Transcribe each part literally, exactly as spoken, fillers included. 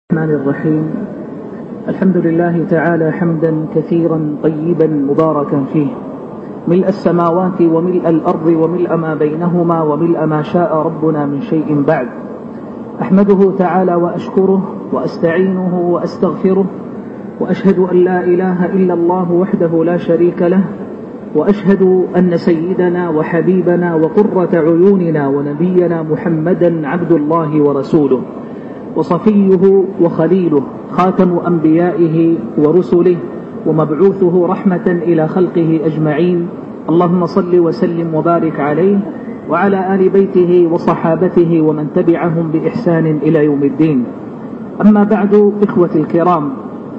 الرحمن الرحيم. الحمد لله تعالى حمدا كثيرا طيبا مباركا فيه، ملء السماوات وملء الأرض وملء ما بينهما وملء ما شاء ربنا من شيء بعد. أحمده تعالى وأشكره وأستعينه وأستغفره، وأشهد أن لا إله إلا الله وحده لا شريك له، وأشهد أن سيدنا وحبيبنا وقرة عيوننا ونبينا محمدا عبد الله ورسوله وصفيه وخليله، خاتم أنبيائه ورسله، ومبعوثه رحمة إلى خلقه أجمعين. اللهم صل وسلم وبارك عليه وعلى آل بيته وصحابته ومن تبعهم بإحسان إلى يوم الدين. أما بعد، إخوتي الكرام،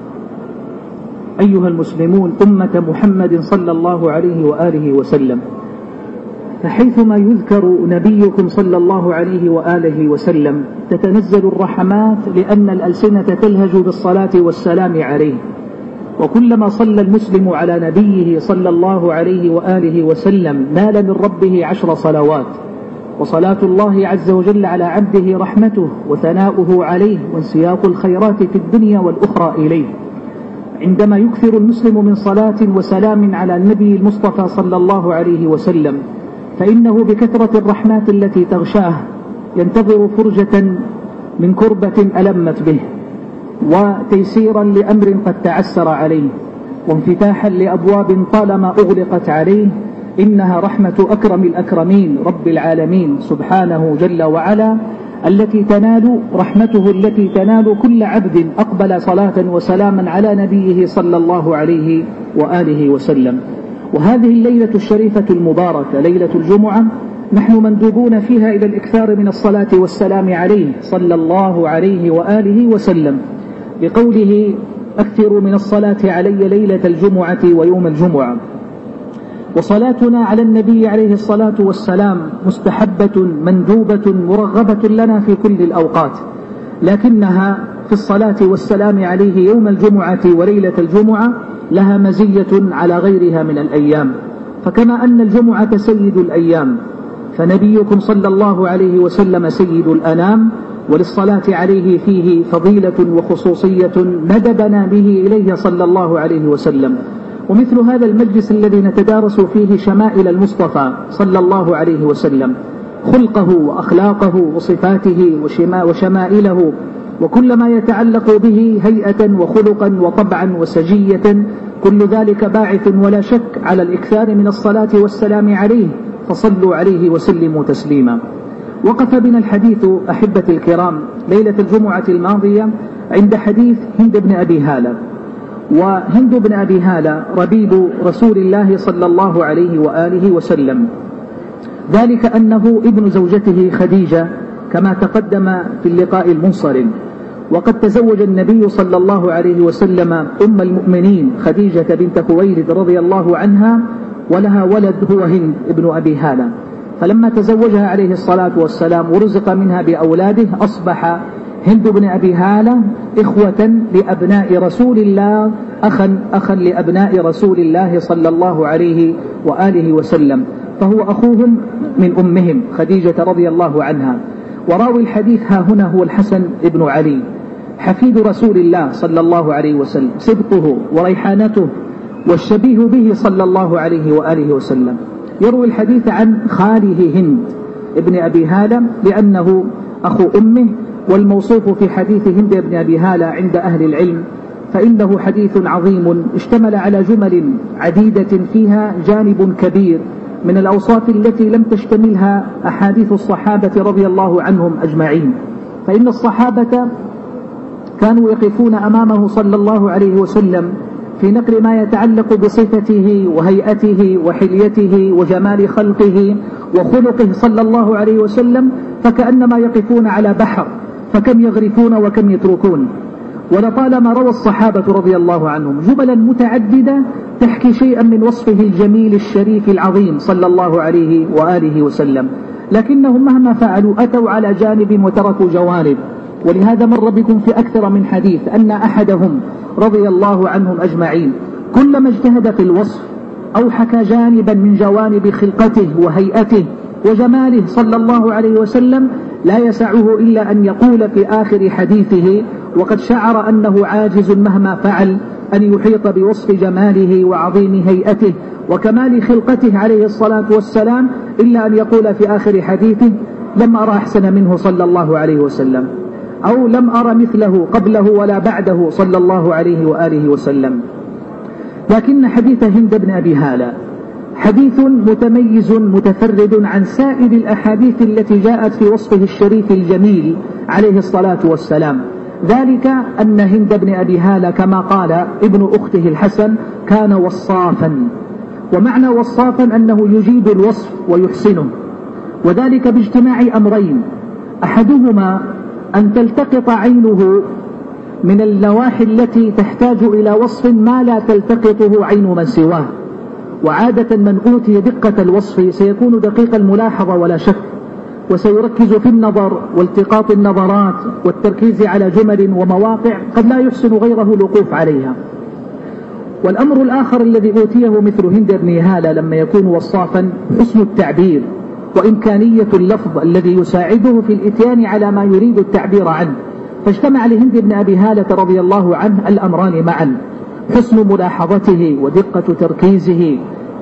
أيها المسلمون، أمة محمد صلى الله عليه وآله وسلم، فحيثما يذكر نبيكم صلى الله عليه وآله وسلم تتنزل الرحمات، لأن الألسنة تلهج بالصلاة والسلام عليه. وكلما صلى المسلم على نبيه صلى الله عليه وآله وسلم نال من ربه عشر صلوات. وصلاة الله عز وجل على عبده رحمته وثناؤه عليه وانسياق الخيرات في الدنيا والأخرى إليه. عندما يكثر المسلم من صلاة وسلام على النبي المصطفى صلى الله عليه وسلم، فإنه بكثرة الرحمات التي تغشاه ينتظر فرجة من كربة ألمت به، وتيسيرا لأمر قد تعسر عليه، وانفتاحا لأبواب طالما أغلقت عليه. إنها رحمة أكرم الأكرمين رب العالمين سبحانه جل وعلا، التي تنال رحمته التي تنال كل عبد أقبل صلاة وسلاما على نبيه صلى الله عليه وآله وسلم. وهذه الليلة الشريفة المباركة، ليلة الجمعة، نحن مندوبون فيها إلى الإكثار من الصلاة والسلام عليه صلى الله عليه وآله وسلم، بقوله: أكثروا من الصلاة علي ليلة الجمعة ويوم الجمعة. وصلاتنا على النبي عليه الصلاة والسلام مستحبة مندوبة مرغبة لنا في كل الأوقات، لكنها في الصلاة والسلام عليه يوم الجمعة وليلة الجمعة لها مزية على غيرها من الأيام. فكما أن الجمعة سيد الأيام، فنبيكم صلى الله عليه وسلم سيد الأنام، وللصلاة عليه فيه فضيلة وخصوصية ندبنا به إليه صلى الله عليه وسلم. ومثل هذا المجلس الذي نتدارس فيه شمائل المصطفى صلى الله عليه وسلم، خلقه وأخلاقه وصفاته وشمائله وكل ما يتعلق به هيئة وخلقا وطبعا وسجية، كل ذلك باعث ولا شك على الإكثار من الصلاة والسلام عليه، فصلوا عليه وسلموا تسليما. وقف بنا الحديث أحبتي الكرام ليلة الجمعة الماضية عند حديث هند بن أبي هالة. وهند بن أبي هالة ربيب رسول الله صلى الله عليه وآله وسلم، ذلك أنه ابن زوجته خديجة كما تقدم في اللقاء المنصرم. وقد تزوج النبي صلى الله عليه وسلم أم المؤمنين خديجة بنت خويلد رضي الله عنها، ولها ولد هو هند ابن أبي هالة. فلما تزوجها عليه الصلاة والسلام ورزق منها بأولاده، أصبح هند بن أبي هالة إخوة لأبناء رسول الله، أخا, أخا لأبناء رسول الله صلى الله عليه وآله وسلم، فهو أخوهم من أمهم خديجة رضي الله عنها. وراوي الحديث ها هنا هو الحسن ابن علي حفيد رسول الله صلى الله عليه وسلم، سبطه وريحانته والشبيه به صلى الله عليه وآله وسلم. يروي الحديث عن خاله هند ابن أبي هالة لأنه أخو أمه. والموصوف في حديث هند ابن أبي هالة عند أهل العلم فإنه حديث عظيم اشتمل على جمل عديدة فيها جانب كبير من الأوصاف التي لم تشتملها أحاديث الصحابة رضي الله عنهم أجمعين. فإن الصحابة كانوا يقفون أمامه صلى الله عليه وسلم في نقل ما يتعلق بصفته وهيئته وحليته وجمال خلقه وخلقه صلى الله عليه وسلم، فكأنما يقفون على بحر، فكم يغرفون وكم يتركون. ولطالما روى الصحابة رضي الله عنهم جملا متعددة تحكي شيئا من وصفه الجميل الشريف العظيم صلى الله عليه وآله وسلم، لكنهم مهما فعلوا أتوا على جانب وتركوا جوانب. ولهذا مر بكم في أكثر من حديث أن أحدهم رضي الله عنهم أجمعين كلما اجتهد في الوصف أو حكى جانبا من جوانب خلقته وهيئته وجماله صلى الله عليه وسلم لا يسعه إلا أن يقول في آخر حديثه وقد شعر أنه عاجز مهما فعل أن يحيط بوصف جماله وعظيم هيئته وكمال خلقته عليه الصلاة والسلام، إلا أن يقول في آخر حديثه: لم أرى أحسن منه صلى الله عليه وسلم، أو لم أرى مثله قبله ولا بعده صلى الله عليه وآله وسلم. لكن حديث هند بن أبي هالة حديث متميز متفرد عن سائر الأحاديث التي جاءت في وصفه الشريف الجميل عليه الصلاة والسلام، ذلك أن هند بن أبي هالة كما قال ابن أخته الحسن كان وصافا، ومعنى وصافا أنه يجيد الوصف ويحسنه، وذلك باجتماع أمرين: أحدهما أن تلتقط عينه من النواحي التي تحتاج إلى وصف ما لا تلتقطه عين من سواه، وعادة من أوتي دقة الوصف سيكون دقيق الملاحظة ولا شك، وسيركز في النظر والتقاط النظرات والتركيز على جمل ومواقع قد لا يحسن غيره الوقوف عليها. والأمر الآخر الذي أوتيه مثل هند بن هالة لما يكون وصافا حسن التعبير وإمكانية اللفظ الذي يساعده في الإتيان على ما يريد التعبير عنه، فاجتمع لهند بن أبي هالة رضي الله عنه الأمران معا: حسن ملاحظته ودقة تركيزه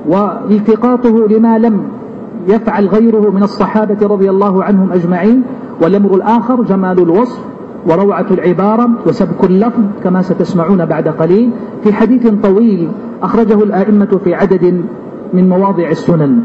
والتقاطه لما لم يفعل غيره من الصحابة رضي الله عنهم أجمعين، والأمر الآخر جمال الوصف وروعة العبارة وسبك اللفظ كما ستسمعون بعد قليل في حديث طويل أخرجه الآئمة في عدد من مواضع السنن.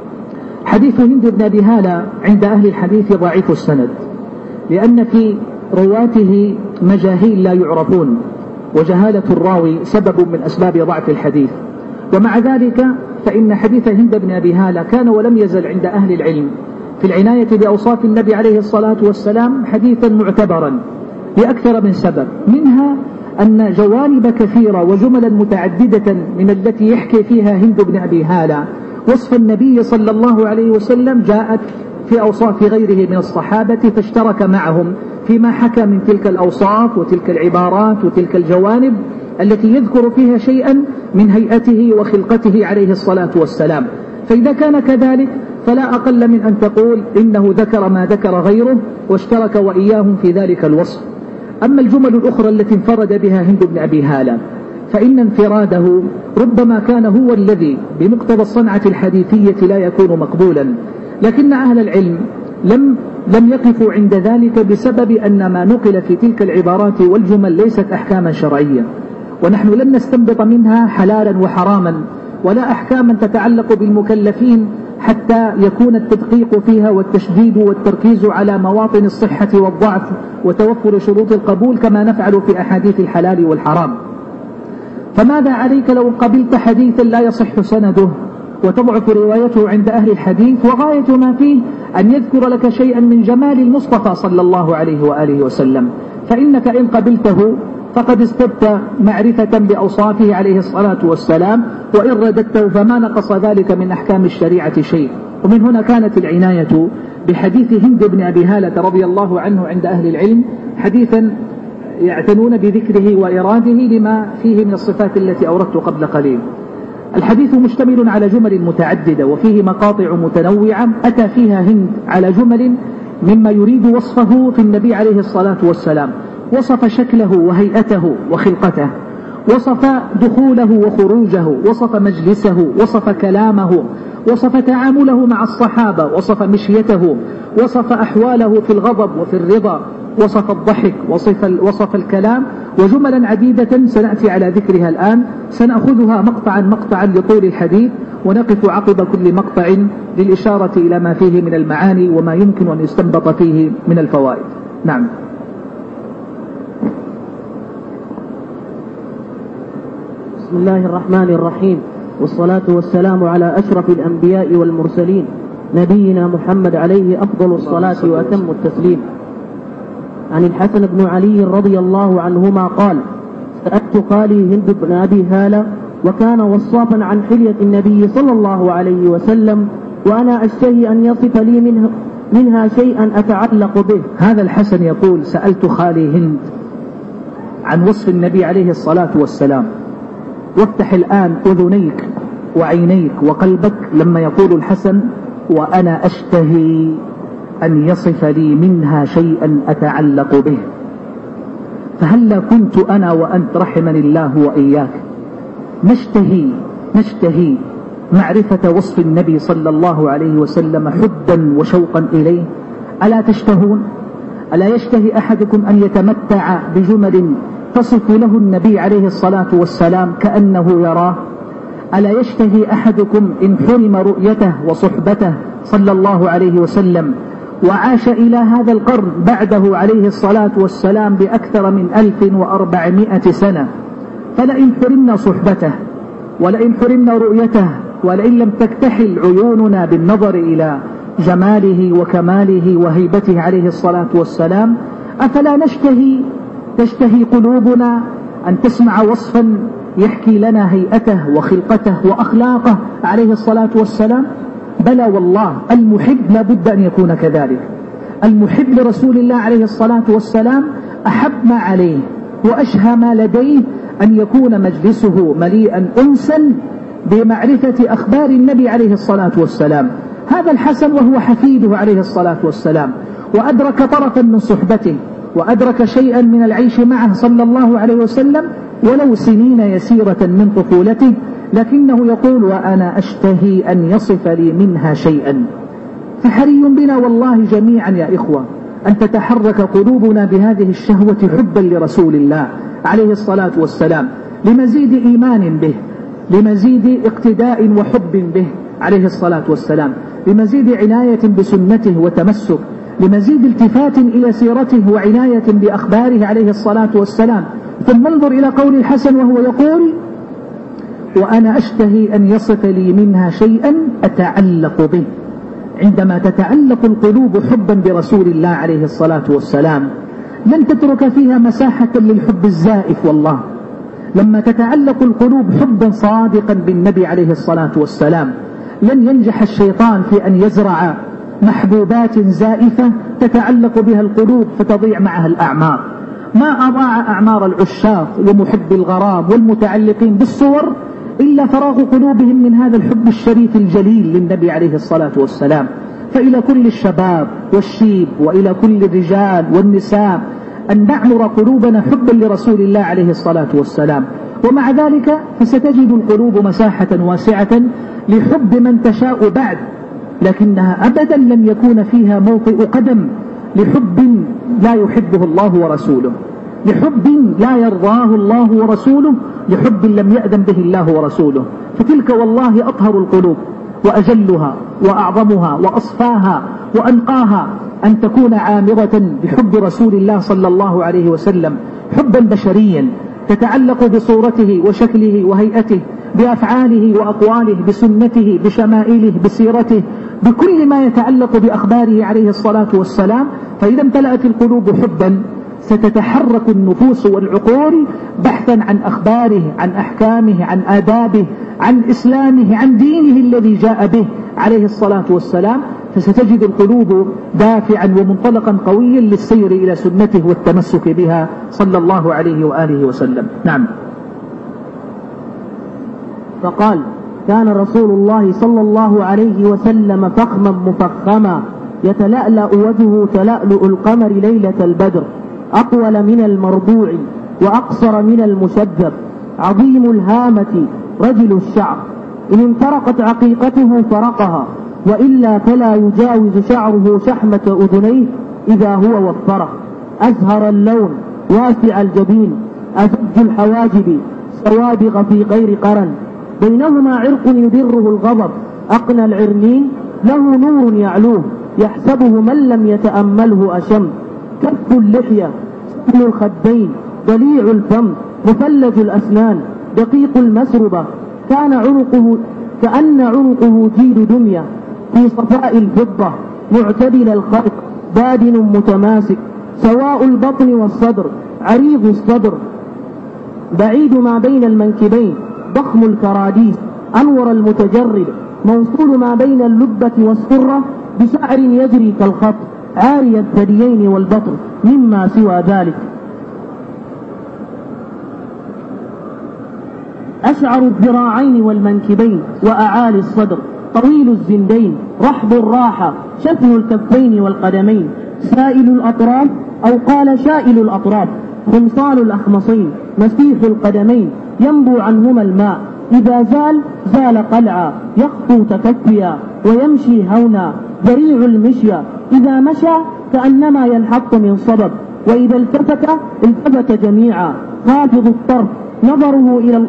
حديث هند بن أبي هالة عند أهل الحديث ضعيف السند، لأن في رواته مجاهيل لا يعرفون، وجهالة الراوي سبب من أسباب ضعف الحديث. ومع ذلك فإن حديث هند بن أبي هالة كان ولم يزل عند أهل العلم في العناية بأوصاف النبي عليه الصلاة والسلام حديثا معتبرا لأكثر من سبب، منها أن جوانب كثيرة وجملا متعددة من التي يحكي فيها هند بن أبي هالة وصف النبي صلى الله عليه وسلم جاءت في أوصاف غيره من الصحابة، فاشترك معهم فيما حكى من تلك الأوصاف وتلك العبارات وتلك الجوانب التي يذكر فيها شيئا من هيئته وخلقته عليه الصلاة والسلام. فإذا كان كذلك فلا أقل من أن تقول إنه ذكر ما ذكر غيره واشترك وإياهم في ذلك الوصف. أما الجمل الأخرى التي انفرد بها هند بن أبي هالة فإن انفراده ربما كان هو الذي بمقتضى الصنعة الحديثية لا يكون مقبولا، لكن أهل العلم لم لم يقفوا عند ذلك بسبب أن ما نقل في تلك العبارات والجمل ليست أحكاما شرعية، ونحن لم نستنبط منها حلالا وحراما ولا أحكاما تتعلق بالمكلفين حتى يكون التدقيق فيها والتشديد والتركيز على مواطن الصحة والضعف وتوفر شروط القبول كما نفعل في أحاديث الحلال والحرام. فماذا عليك لو قبلت حديثا لا يصح سنده وتضعف روايته عند أهل الحديث، وغاية ما فيه أن يذكر لك شيئا من جمال المصطفى صلى الله عليه وآله وسلم، فإنك إن قبلته فقد استبت معرفة بأوصافه عليه الصلاة والسلام، وإن رددته فما نقص ذلك من أحكام الشريعة شيء. ومن هنا كانت العناية بحديث هند بن أبي هالة رضي الله عنه عند أهل العلم حديثا يعتنون بذكره وإراده لما فيه من الصفات التي أوردت قبل قليل. الحديث مشتمل على جمل متعددة وفيه مقاطع متنوعة أتى فيها هند على جمل مما يريد وصفه في النبي عليه الصلاة والسلام، وصف شكله وهيئته وخلقته، وصف دخوله وخروجه، وصف مجلسه، وصف كلامه، وصف تعامله مع الصحابة، وصف مشيته، وصف أحواله في الغضب وفي الرضا، وصف الضحك، وصف, وصف الكلام، وجملا عديدة سنأتي على ذكرها الآن، سنأخذها مقطعا مقطعا لطول الحديث، ونقف عقب كل مقطع للإشارة إلى ما فيه من المعاني وما يمكن أن يستنبط فيه من الفوائد. نعم. بسم الله الرحمن الرحيم، والصلاة والسلام على أشرف الأنبياء والمرسلين نبينا محمد عليه أفضل الصلاة وأتم التسليم. عن الحسن بن علي رضي الله عنهما قال: سألت خالي هند بن أبي هالة وكان وصافا عن حلية النبي صلى الله عليه وسلم، وأنا أشتهي أن يصف لي منها, منها شيئا أتعلق به. هذا الحسن يقول: سألت خالي هند عن وصف النبي عليه الصلاة والسلام. وافتح الآن أذنيك وعينيك وقلبك لما يقول الحسن: وأنا أشتهي أن يصف لي منها شيئا أتعلق به. فهلا كنت أنا وأنت رحمني الله وإياك نشتهي نشتهي معرفة وصف النبي صلى الله عليه وسلم حبا وشوقا إليه؟ ألا تشتهون؟ ألا يشتهي أحدكم أن يتمتع بجمل تصف له النبي عليه الصلاة والسلام كأنه يراه؟ ألا يشتهي أحدكم إن حرم رؤيته وصحبته صلى الله عليه وسلم وعاش إلى هذا القرن بعده عليه الصلاة والسلام بأكثر من ألف وأربعمائة سنة، فلئن حرمنا صحبته ولئن حرمنا رؤيته ولئن لم تكتحل عيوننا بالنظر إلى جماله وكماله وهيبته عليه الصلاة والسلام، أفلا نشتهي تشتهي قلوبنا أن تسمع وصفا يحكي لنا هيئته وخلقته وأخلاقه عليه الصلاة والسلام؟ بلى والله، المحب لا بد أن يكون كذلك. المحب لرسول الله عليه الصلاة والسلام أحب ما عليه وأشهى ما لديه أن يكون مجلسه مليئا أنسا بمعرفة أخبار النبي عليه الصلاة والسلام. هذا الحسن وهو حفيده عليه الصلاة والسلام، وأدرك طرفا من صحبته وأدرك شيئا من العيش معه صلى الله عليه وسلم ولو سنين يسيرة من طفولته، لكنه يقول وأنا أشتهي أن يصف لي منها شيئا. فحري بنا والله جميعا يا إخوة أن تتحرك قلوبنا بهذه الشهوة حبا لرسول الله عليه الصلاة والسلام، لمزيد إيمان به، لمزيد اقتداء وحب به عليه الصلاة والسلام، لمزيد عناية بسنته وتمسك، لمزيد التفات إلى سيرته وعناية بأخباره عليه الصلاة والسلام. ثم انظر إلى قول الحسن وهو يقول وأنا أشتهي أن يصف لي منها شيئا أتعلق به. عندما تتعلق القلوب حبا برسول الله عليه الصلاة والسلام لن تترك فيها مساحة للحب الزائف. والله لما تتعلق القلوب حبا صادقا بالنبي عليه الصلاة والسلام لن ينجح الشيطان في أن يزرع محبوبات زائفة تتعلق بها القلوب فتضيع معها الأعمار. ما أضاع أعمار العشاق ومحب الغرام والمتعلقين بالصور إلا فراغ قلوبهم من هذا الحب الشريف الجليل للنبي عليه الصلاة والسلام. فإلى كل الشباب والشيب وإلى كل الرجال والنساء أن نعمر قلوبنا حبا لرسول الله عليه الصلاة والسلام. ومع ذلك فستجد القلوب مساحة واسعة لحب من تشاء بعد، لكنها أبدا لن يكون فيها موطئ قدم لحب لا يحبه الله ورسوله، لحب لا يرضاه الله ورسوله، لحب لم يأذن به الله ورسوله. فتلك والله أطهر القلوب وأجلها وأعظمها وأصفاها وأنقاها أن تكون عامرة بحب رسول الله صلى الله عليه وسلم حبا بشريا تتعلق بصورته وشكله وهيئته، بأفعاله وأقواله، بسنته، بشمائله، بسيرته، بكل ما يتعلق بأخباره عليه الصلاة والسلام. فإذا امتلأت القلوب حبا ستتحرك النفوس والعقول بحثا عن أخباره، عن أحكامه، عن آدابه، عن إسلامه، عن دينه الذي جاء به عليه الصلاة والسلام. فستجد القلوب دافعا ومنطلقا قويا للسير إلى سنته والتمسك بها صلى الله عليه وآله وسلم. نعم. فقال كان رسول الله صلى الله عليه وسلم فخما مفخما يتلألأ وجهه تلألؤ القمر ليلة البدر، أطول من المربوع وأقصر من المشذب، عظيم الهامة رجل الشعر، إن انفرقت عقيقته فرقها، وإلا فلا يجاوز شعره شحمة أذنيه إذا هو وفره، أزهر اللون واسع الجبين، أزج الحواجب سوابغ في غير قرن، بينهما عرق يدره الغضب، أقنى العرنين له نور يعلوه، يحسبه من لم يتأمله أشم، كف اللحية سهل الخدين ضليع الفم مفلج الأسنان دقيق المسربة، كان عنقه كأن عنقه جيد دمية في صفاء الفضة، معتدل الخلق بادن متماسك، سواء البطن والصدر، عريض الصدر بعيد ما بين المنكبين، ضخم الكراديس، أنور المتجرد، موصول ما بين اللبة والسرة، بشعر يجري كالخط، عاري الثديين والبطن مما سوى ذلك، أشعر الذراعين والمنكبين وأعالي الصدر، طويل الزندين، رحب الراحة، شفن الكفين والقدمين، سائل الأطراف أو قال شائل الأطراف، خمصان الأخمصين، مسيح القدمين، ينبو عنهما الماء، إذا زال زال قلعا، يخطو تكفيا ويمشي هونا، ذريع المشيا، إذا مشى كأنما ينحط من صبب، وإذا التفت التفت جميعا، خافض الطرف، نظره إلى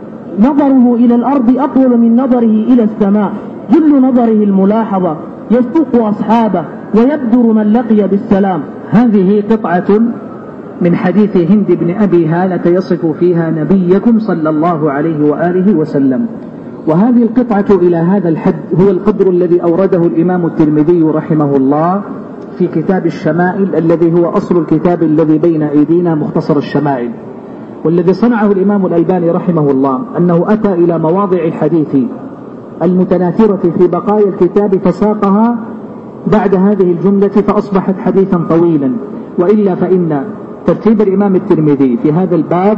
نظره إلى الأرض أطول من نظره إلى السماء، جل نظره الملاحظة، يسوق أصحابه ويبدر من لقي بالسلام. هذه قطعة من حديث هند بن أبي هالة يصف فيها نبيكم صلى الله عليه وآله وسلم. وهذه القطعة إلى هذا الحد هو القدر الذي أورده الإمام الترمذي رحمه الله في كتاب الشمائل الذي هو أصل الكتاب الذي بين أيدينا، مختصر الشمائل. والذي صنعه الإمام الألباني رحمه الله أنه أتى إلى مواضع الحديث المتناثرة في بقايا الكتاب فساقها بعد هذه الجملة فأصبحت حديثا طويلا، وإلا فإن ترتيب الإمام الترمذي في هذا الباب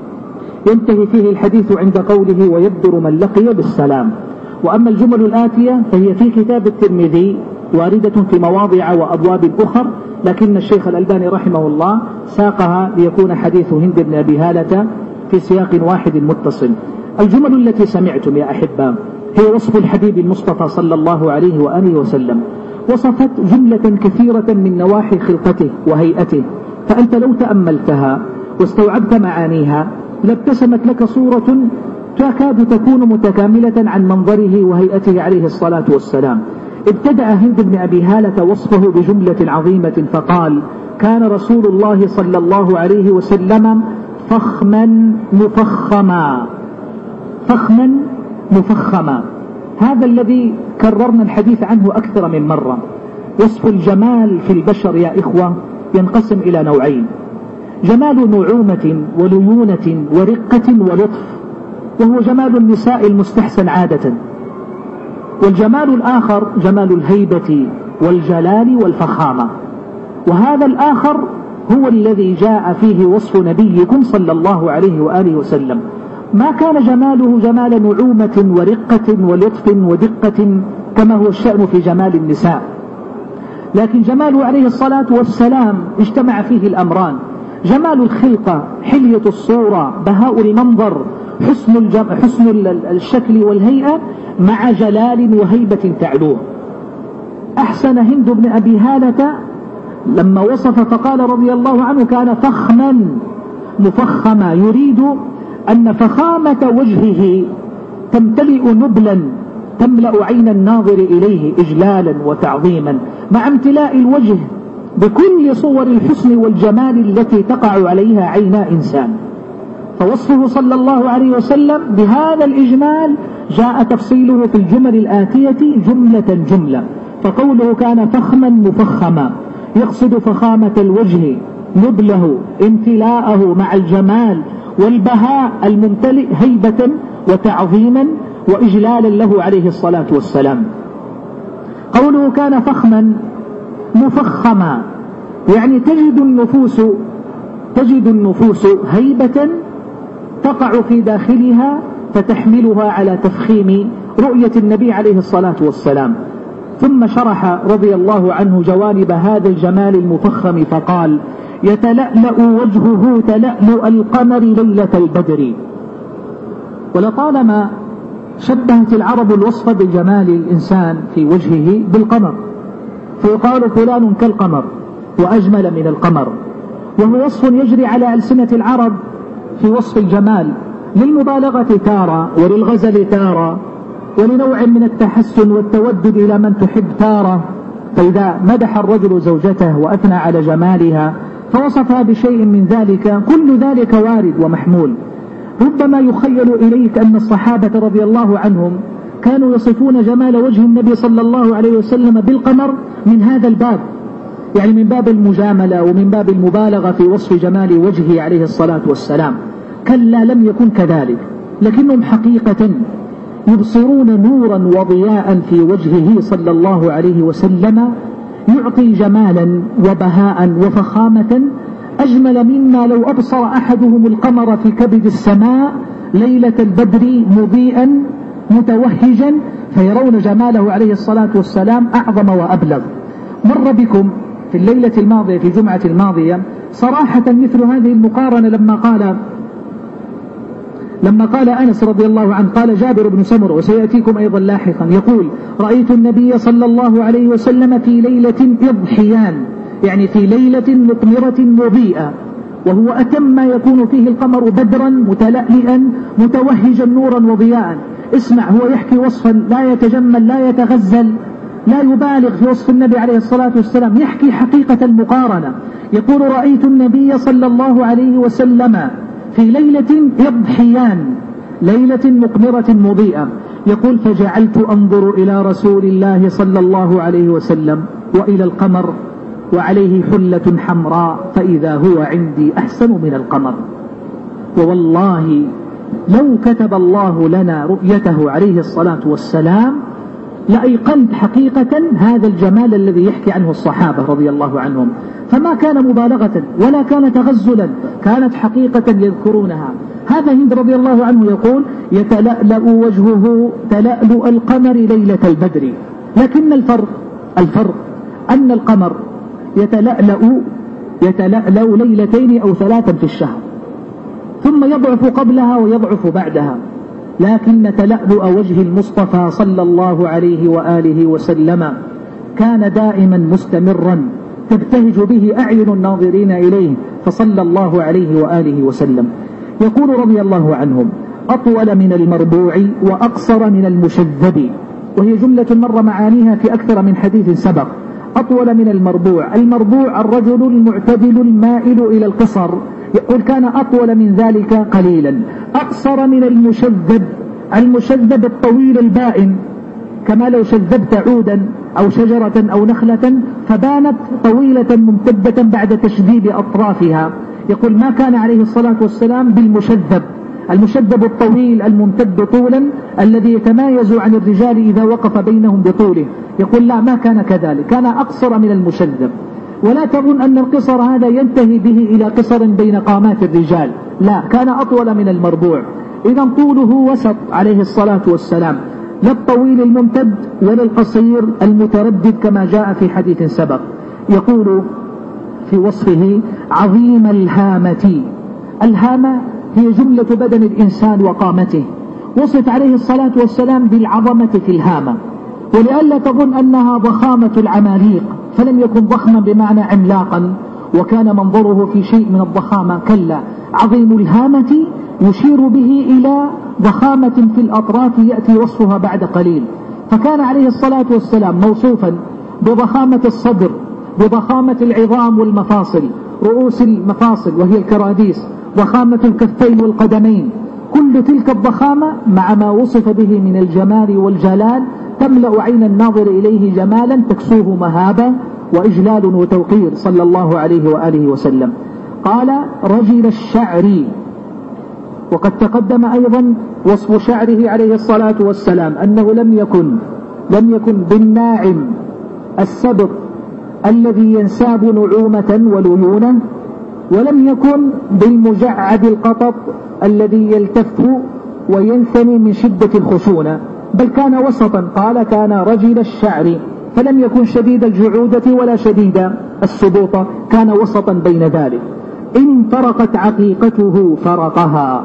ينتهي فيه الحديث عند قوله ويبدر من لقي بالسلام. وأما الجمل الآتية فهي في كتاب الترمذي واردة في مواضع وأبواب أخر، لكن الشيخ الألباني رحمه الله ساقها ليكون حديث هند بن أبي هالة في سياق واحد متصل. الجمل التي سمعتم يا أحباب هي وصف الحبيب المصطفى صلى الله عليه وآله وسلم، وصفت جملة كثيرة من نواحي خلقته وهيئته، فأنت لو تأملتها واستوعبت معانيها لابتسمت لك صورة تكاد تكون متكاملة عن منظره وهيئته عليه الصلاة والسلام. ابتدأ هند بن أبي هالة وصفه بجملة عظيمة فقال: كان رسول الله صلى الله عليه وسلم فخما مفخما. فخما مفخما، هذا الذي كررنا الحديث عنه أكثر من مرة. وصف الجمال في البشر يا إخوة ينقسم إلى نوعين: جمال نعومة وليونة ورقة ولطف، وهو جمال النساء المستحسن عادة، والجمال الآخر جمال الهيبة والجلال والفخامة، وهذا الآخر هو الذي جاء فيه وصف نبيكم صلى الله عليه وآله وسلم. ما كان جماله جمال نعومة ورقة ولطف ودقة كما هو الشأن في جمال النساء، لكن جماله عليه الصلاة والسلام اجتمع فيه الأمران: جمال الخلقة، حلية الصورة، بهاء المنظر، حسن, الجم... حسن الشكل والهيئة، مع جلال وهيبة تعلوه. أحسن هند بن أبي هالة لما وصف فقال رضي الله عنه: كان فخما مفخما، يريد أن فخامة وجهه تمتلئ نبلا تملأ عين الناظر إليه إجلالا وتعظيما، مع امتلاء الوجه بكل صور الحسن والجمال التي تقع عليها عينا إنسان. فوصفه صلى الله عليه وسلم بهذا الإجمال جاء تفصيله في الجمل الآتية جملة جملة. فقوله كان فخما مفخما يقصد فخامة الوجه، نبله، امتلاءه مع الجمال والبهاء الممتلئ هيبة وتعظيما وإجلالا له عليه الصلاة والسلام. قوله كان فخما مفخما يعني تجد النفوس تجد النفوس هيبة تقع في داخلها فتحملها على تفخيم رؤية النبي عليه الصلاة والسلام. ثم شرح رضي الله عنه جوانب هذا الجمال المفخم فقال: يتلألأ وجهه تلألؤ القمر ليلة البدر. ولطالما شبهت العرب الوصف بجمال الإنسان في وجهه بالقمر، فيقال فلان كالقمر وأجمل من القمر، وهو وصف يجري على ألسنة العرب في وصف الجمال للمبالغة تارة، وللغزل تارة، ولنوع من التحسن والتودد إلى من تحب تارة. فإذا مدح الرجل زوجته وأثنى على جمالها فوصفها بشيء من ذلك، كل ذلك وارد ومحمول. ربما يخيل إليك أن الصحابة رضي الله عنهم كانوا يصفون جمال وجه النبي صلى الله عليه وسلم بالقمر من هذا الباب، يعني من باب المجاملة ومن باب المبالغة في وصف جمال وجهه عليه الصلاة والسلام. كلا، لم يكن كذلك، لكنهم حقيقة يبصرون نورا وضياء في وجهه صلى الله عليه وسلم يعطي جمالا وبهاء وفخامة أجمل مما لو أبصر أحدهم القمر في كبد السماء ليلة البدر مضيئا متوهجا فيرون جماله عليه الصلاة والسلام أعظم وأبلغ. مر بكم في الليلة الماضية في جمعة الماضية صراحة مثل هذه المقارنة لما قال لما قال أنس رضي الله عنه، قال جابر بن سمر وسيأتيكم أيضا لاحقا، يقول: رأيت النبي صلى الله عليه وسلم في ليلة إضحيان، يعني في ليلة مقمرة مضيئة، وهو أتم ما يكون فيه القمر بدرا متلألئا متوهجا نورا وضياء. اسمع، هو يحكي وصفا لا يتجمل لا يتغزل لا يبالغ في وصف النبي عليه الصلاة والسلام، يحكي حقيقة المقارنة. يقول: رأيت النبي صلى الله عليه وسلم في ليلة إضحيان، ليلة مقمرة مضيئة. يقول: فجعلت أنظر إلى رسول الله صلى الله عليه وسلم وإلى القمر وعليه حلة حمراء فإذا هو عندي أحسن من القمر. ووالله لو كتب الله لنا رؤيته عليه الصلاة والسلام لأيقنت حقيقة هذا الجمال الذي يحكي عنه الصحابة رضي الله عنهم، فما كان مبالغة ولا كان تغزلا، كانت حقيقة يذكرونها. هذا هند رضي الله عنه يقول: يتلألأ وجهه تلألؤ القمر ليلة البدر، لكن الفرق الفرق أن القمر يتلألأ يتلألأ ليلتين أو ثلاثا في الشهر، ثم يضعف قبلها ويضعف بعدها، لكن تلألؤ وجه المصطفى صلى الله عليه وآله وسلم كان دائما مستمرا تبتهج به أعين الناظرين إليه، فصلى الله عليه وآله وسلم. يقول رضي الله عنهم: أطول من المربوع وأقصر من المشذب، وهي جملة مر معانيها في أكثر من حديث سبق. أطول من المربوع، المربوع الرجل المعتدل المائل إلى القصر، يقول كان أطول من ذلك قليلا. أقصر من المشذب، المشذب الطويل البائن، كما لو شذبت عودا أو شجرة أو نخلة فبانت طويلة ممتدة بعد تشذيب أطرافها. يقول: ما كان عليه الصلاة والسلام بالمشذب، المشذب الطويل الممتد طولا الذي يتمايز عن الرجال إذا وقف بينهم بطوله. يقول: لا، ما كان كذلك، كان أقصر من المشذب. ولا تظن أن القصر هذا ينتهي به إلى قصر بين قامات الرجال، لا، كان أطول من المربوع. إذا طوله وسط عليه الصلاة والسلام، لا الطويل الممتد ولا القصير المتردد كما جاء في حديث سبق. يقول في وصفه: عظيم الهامة. الهامة هي جملة بدن الإنسان وقامته، وصف عليه الصلاة والسلام بالعظمة في الهامة، ولئلا تظن أنها ضخامة العماليق، فلم يكن ضخما بمعنى عملاقا وكان منظره في شيء من الضخامة، كلا، عظيم الهامة يشير به إلى ضخامة في الأطراف يأتي وصفها بعد قليل. فكان عليه الصلاة والسلام موصوفا بضخامة الصدر، بضخامة العظام والمفاصل، رؤوس المفاصل وهي الكراديس، ضخامة الكفين والقدمين، كل تلك الضخامة مع ما وصف به من الجمال والجلال تملأ عين الناظر إليه جمالا تكسوه مهابة وإجلال وتوقير صلى الله عليه وآله وسلم. قال: رجل الشعر. وقد تقدم أيضا وصف شعره عليه الصلاة والسلام أنه لم يكن لم يكن بالناعم السبط الذي ينساب نعومة وليونة، ولم يكن بالمجعد القطط الذي يلتف وينثني من شدة الخشونة، بل كان وسطا. قال: كان رجل الشعر، فلم يكن شديد الجعودة ولا شديد السبوطة، كان وسطا بين ذلك. إن فرقت عقيقته فرقها.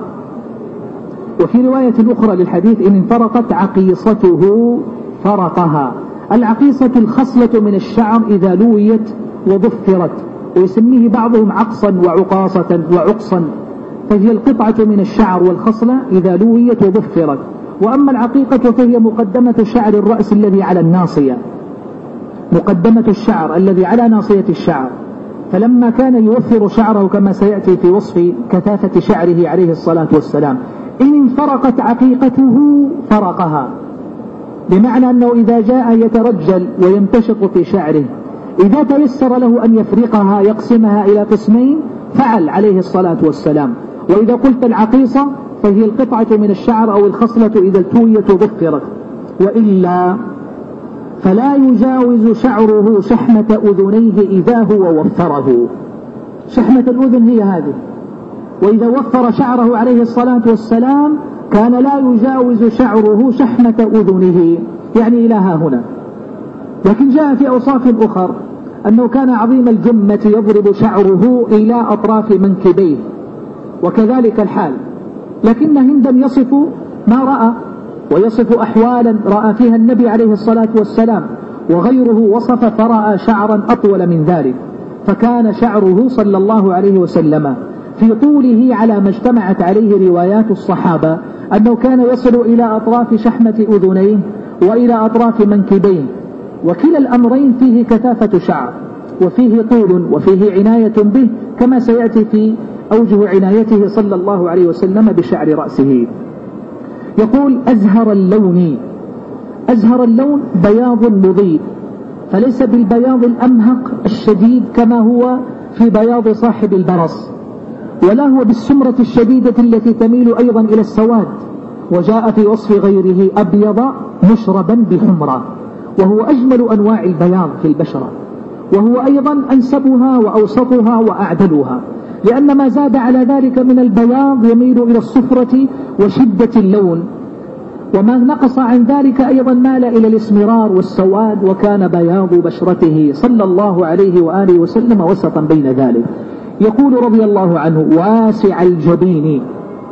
وفي رواية أخرى للحديث: إن فرقت عقيصته فرقها. العقيصة الخصلة من الشعر إذا لويت وضفرت، ويسميه بعضهم عقصا وعقاصة وعقصا، فهي القطعة من الشعر والخصلة إذا لويت وضفرت. وأما العقيقة فهي مقدمة شعر الرأس الذي على الناصية، مقدمة الشعر الذي على ناصية الشعر. فلما كان يوفر شعره كما سيأتي في وصف كثافة شعره عليه الصلاة والسلام، إن انفرقت عقيقته فرقها، بمعنى أنه إذا جاء يترجل ويمتشط في شعره، إذا تيسر له أن يفرقها يقسمها إلى قسمين فعل عليه الصلاة والسلام. وإذا قلت العقيصة فهي القطعة من الشعر أو الخصلة إذا التويت وضفرت، وإلا فلا يجاوز شعره شحمة أذنيه إذا هو وفره. شحمة الأذن هي هذه، وإذا وفر شعره عليه الصلاة والسلام كان لا يجاوز شعره شحمة أذنه، يعني إلى ها هنا. لكن جاء في أوصاف أخر أنه كان عظيم الجمة يضرب شعره إلى أطراف منكبيه، وكذلك الحال. لكن هندا يصف ما رأى، ويصف أحوالا رأى فيها النبي عليه الصلاة والسلام، وغيره وصف فرأى شعرا أطول من ذلك. فكان شعره صلى الله عليه وسلم في طوله على ما اجتمعت عليه روايات الصحابة أنه كان يصل إلى أطراف شحمة أذنيه وإلى أطراف منكبيه، وكلا الأمرين فيه كثافة شعر وفيه طول وفيه عناية به، كما سيأتي في أوجه عنايته صلى الله عليه وسلم بشعر رأسه. يقول أزهر اللون، أزهر اللون بياض مضيء، فليس بالبياض الأمهق الشديد كما هو في بياض صاحب البرص، ولا هو بالسمرة الشديدة التي تميل أيضا إلى السواد. وجاء في وصف غيره أبيض مشربا بحمرة، وهو أجمل أنواع البياض في البشرة، وهو أيضا أنسبها وأوسطها وأعدلها، لأن ما زاد على ذلك من البياض يميل إلى الصفرة وشدة اللون، وما نقص عن ذلك أيضا مال إلى الاسمرار والسواد. وكان بياض بشرته صلى الله عليه وآله وسلم وسطا بين ذلك. يقول رضي الله عنه واسع الجبين،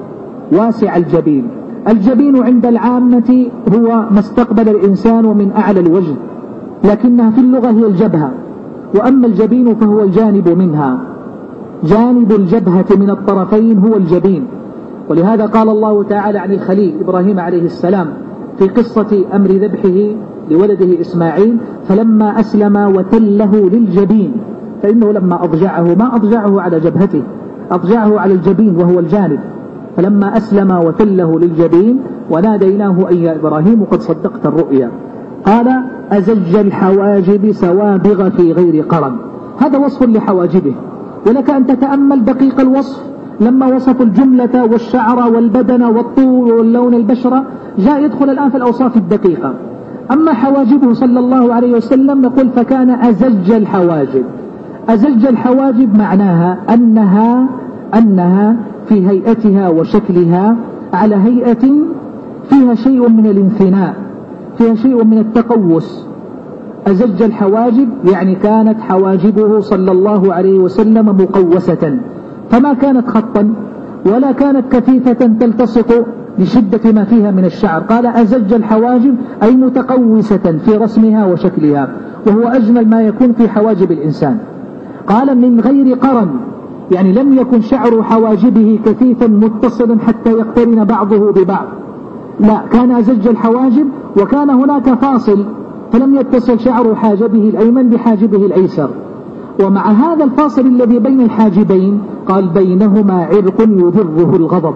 واسع الجبين. الجبين عند العامة هو ما استقبل الإنسان من أعلى الوجه، لكنها في اللغة هي الجبهة، وأما الجبين فهو الجانب منها، جانب الجبهة من الطرفين هو الجبين. ولهذا قال الله تعالى عن الخليل إبراهيم عليه السلام في قصة أمر ذبحه لولده إسماعيل: فلما أسلم وتله للجبين، فإنه لما أضجعه ما أضجعه على جبهته، أضجعه على الجبين وهو الجانب. فلما أسلم وتله للجبين وناديناه أي يا إبراهيم قد صدقت الرؤيا. قال أزج الحواجب سوابغ في غير قرن، هذا وصف لحواجبه. ولك أن تتأمل دقيق الوصف لما وصف الجملة والشعر والبدن والطول واللون البشرة، جاء يدخل الآن في الأوصاف الدقيقة. أما حواجبه صلى الله عليه وسلم نقول فكان أزج الحواجب. أزج الحواجب معناها أنها أنها في هيئتها وشكلها على هيئة فيها شيء من الانثناء، فيها شيء من التقوس. أزج الحواجب يعني كانت حواجبه صلى الله عليه وسلم مقوسة، فما كانت خطا ولا كانت كثيفة تلتصق لشدة ما فيها من الشعر. قال أزج الحواجب أي متقوسة في رسمها وشكلها، وهو أجمل ما يكون في حواجب الإنسان. قال من غير قرن، يعني لم يكن شعر حواجبه كثيفا متصلا حتى يقترن بعضه ببعض، لا، كان أزج الحواجب وكان هناك فاصل، فلم يتصل شعر حاجبه الأيمن بحاجبه الأيسر. ومع هذا الفاصل الذي بين الحاجبين قال بينهما عرق يدره الغضب.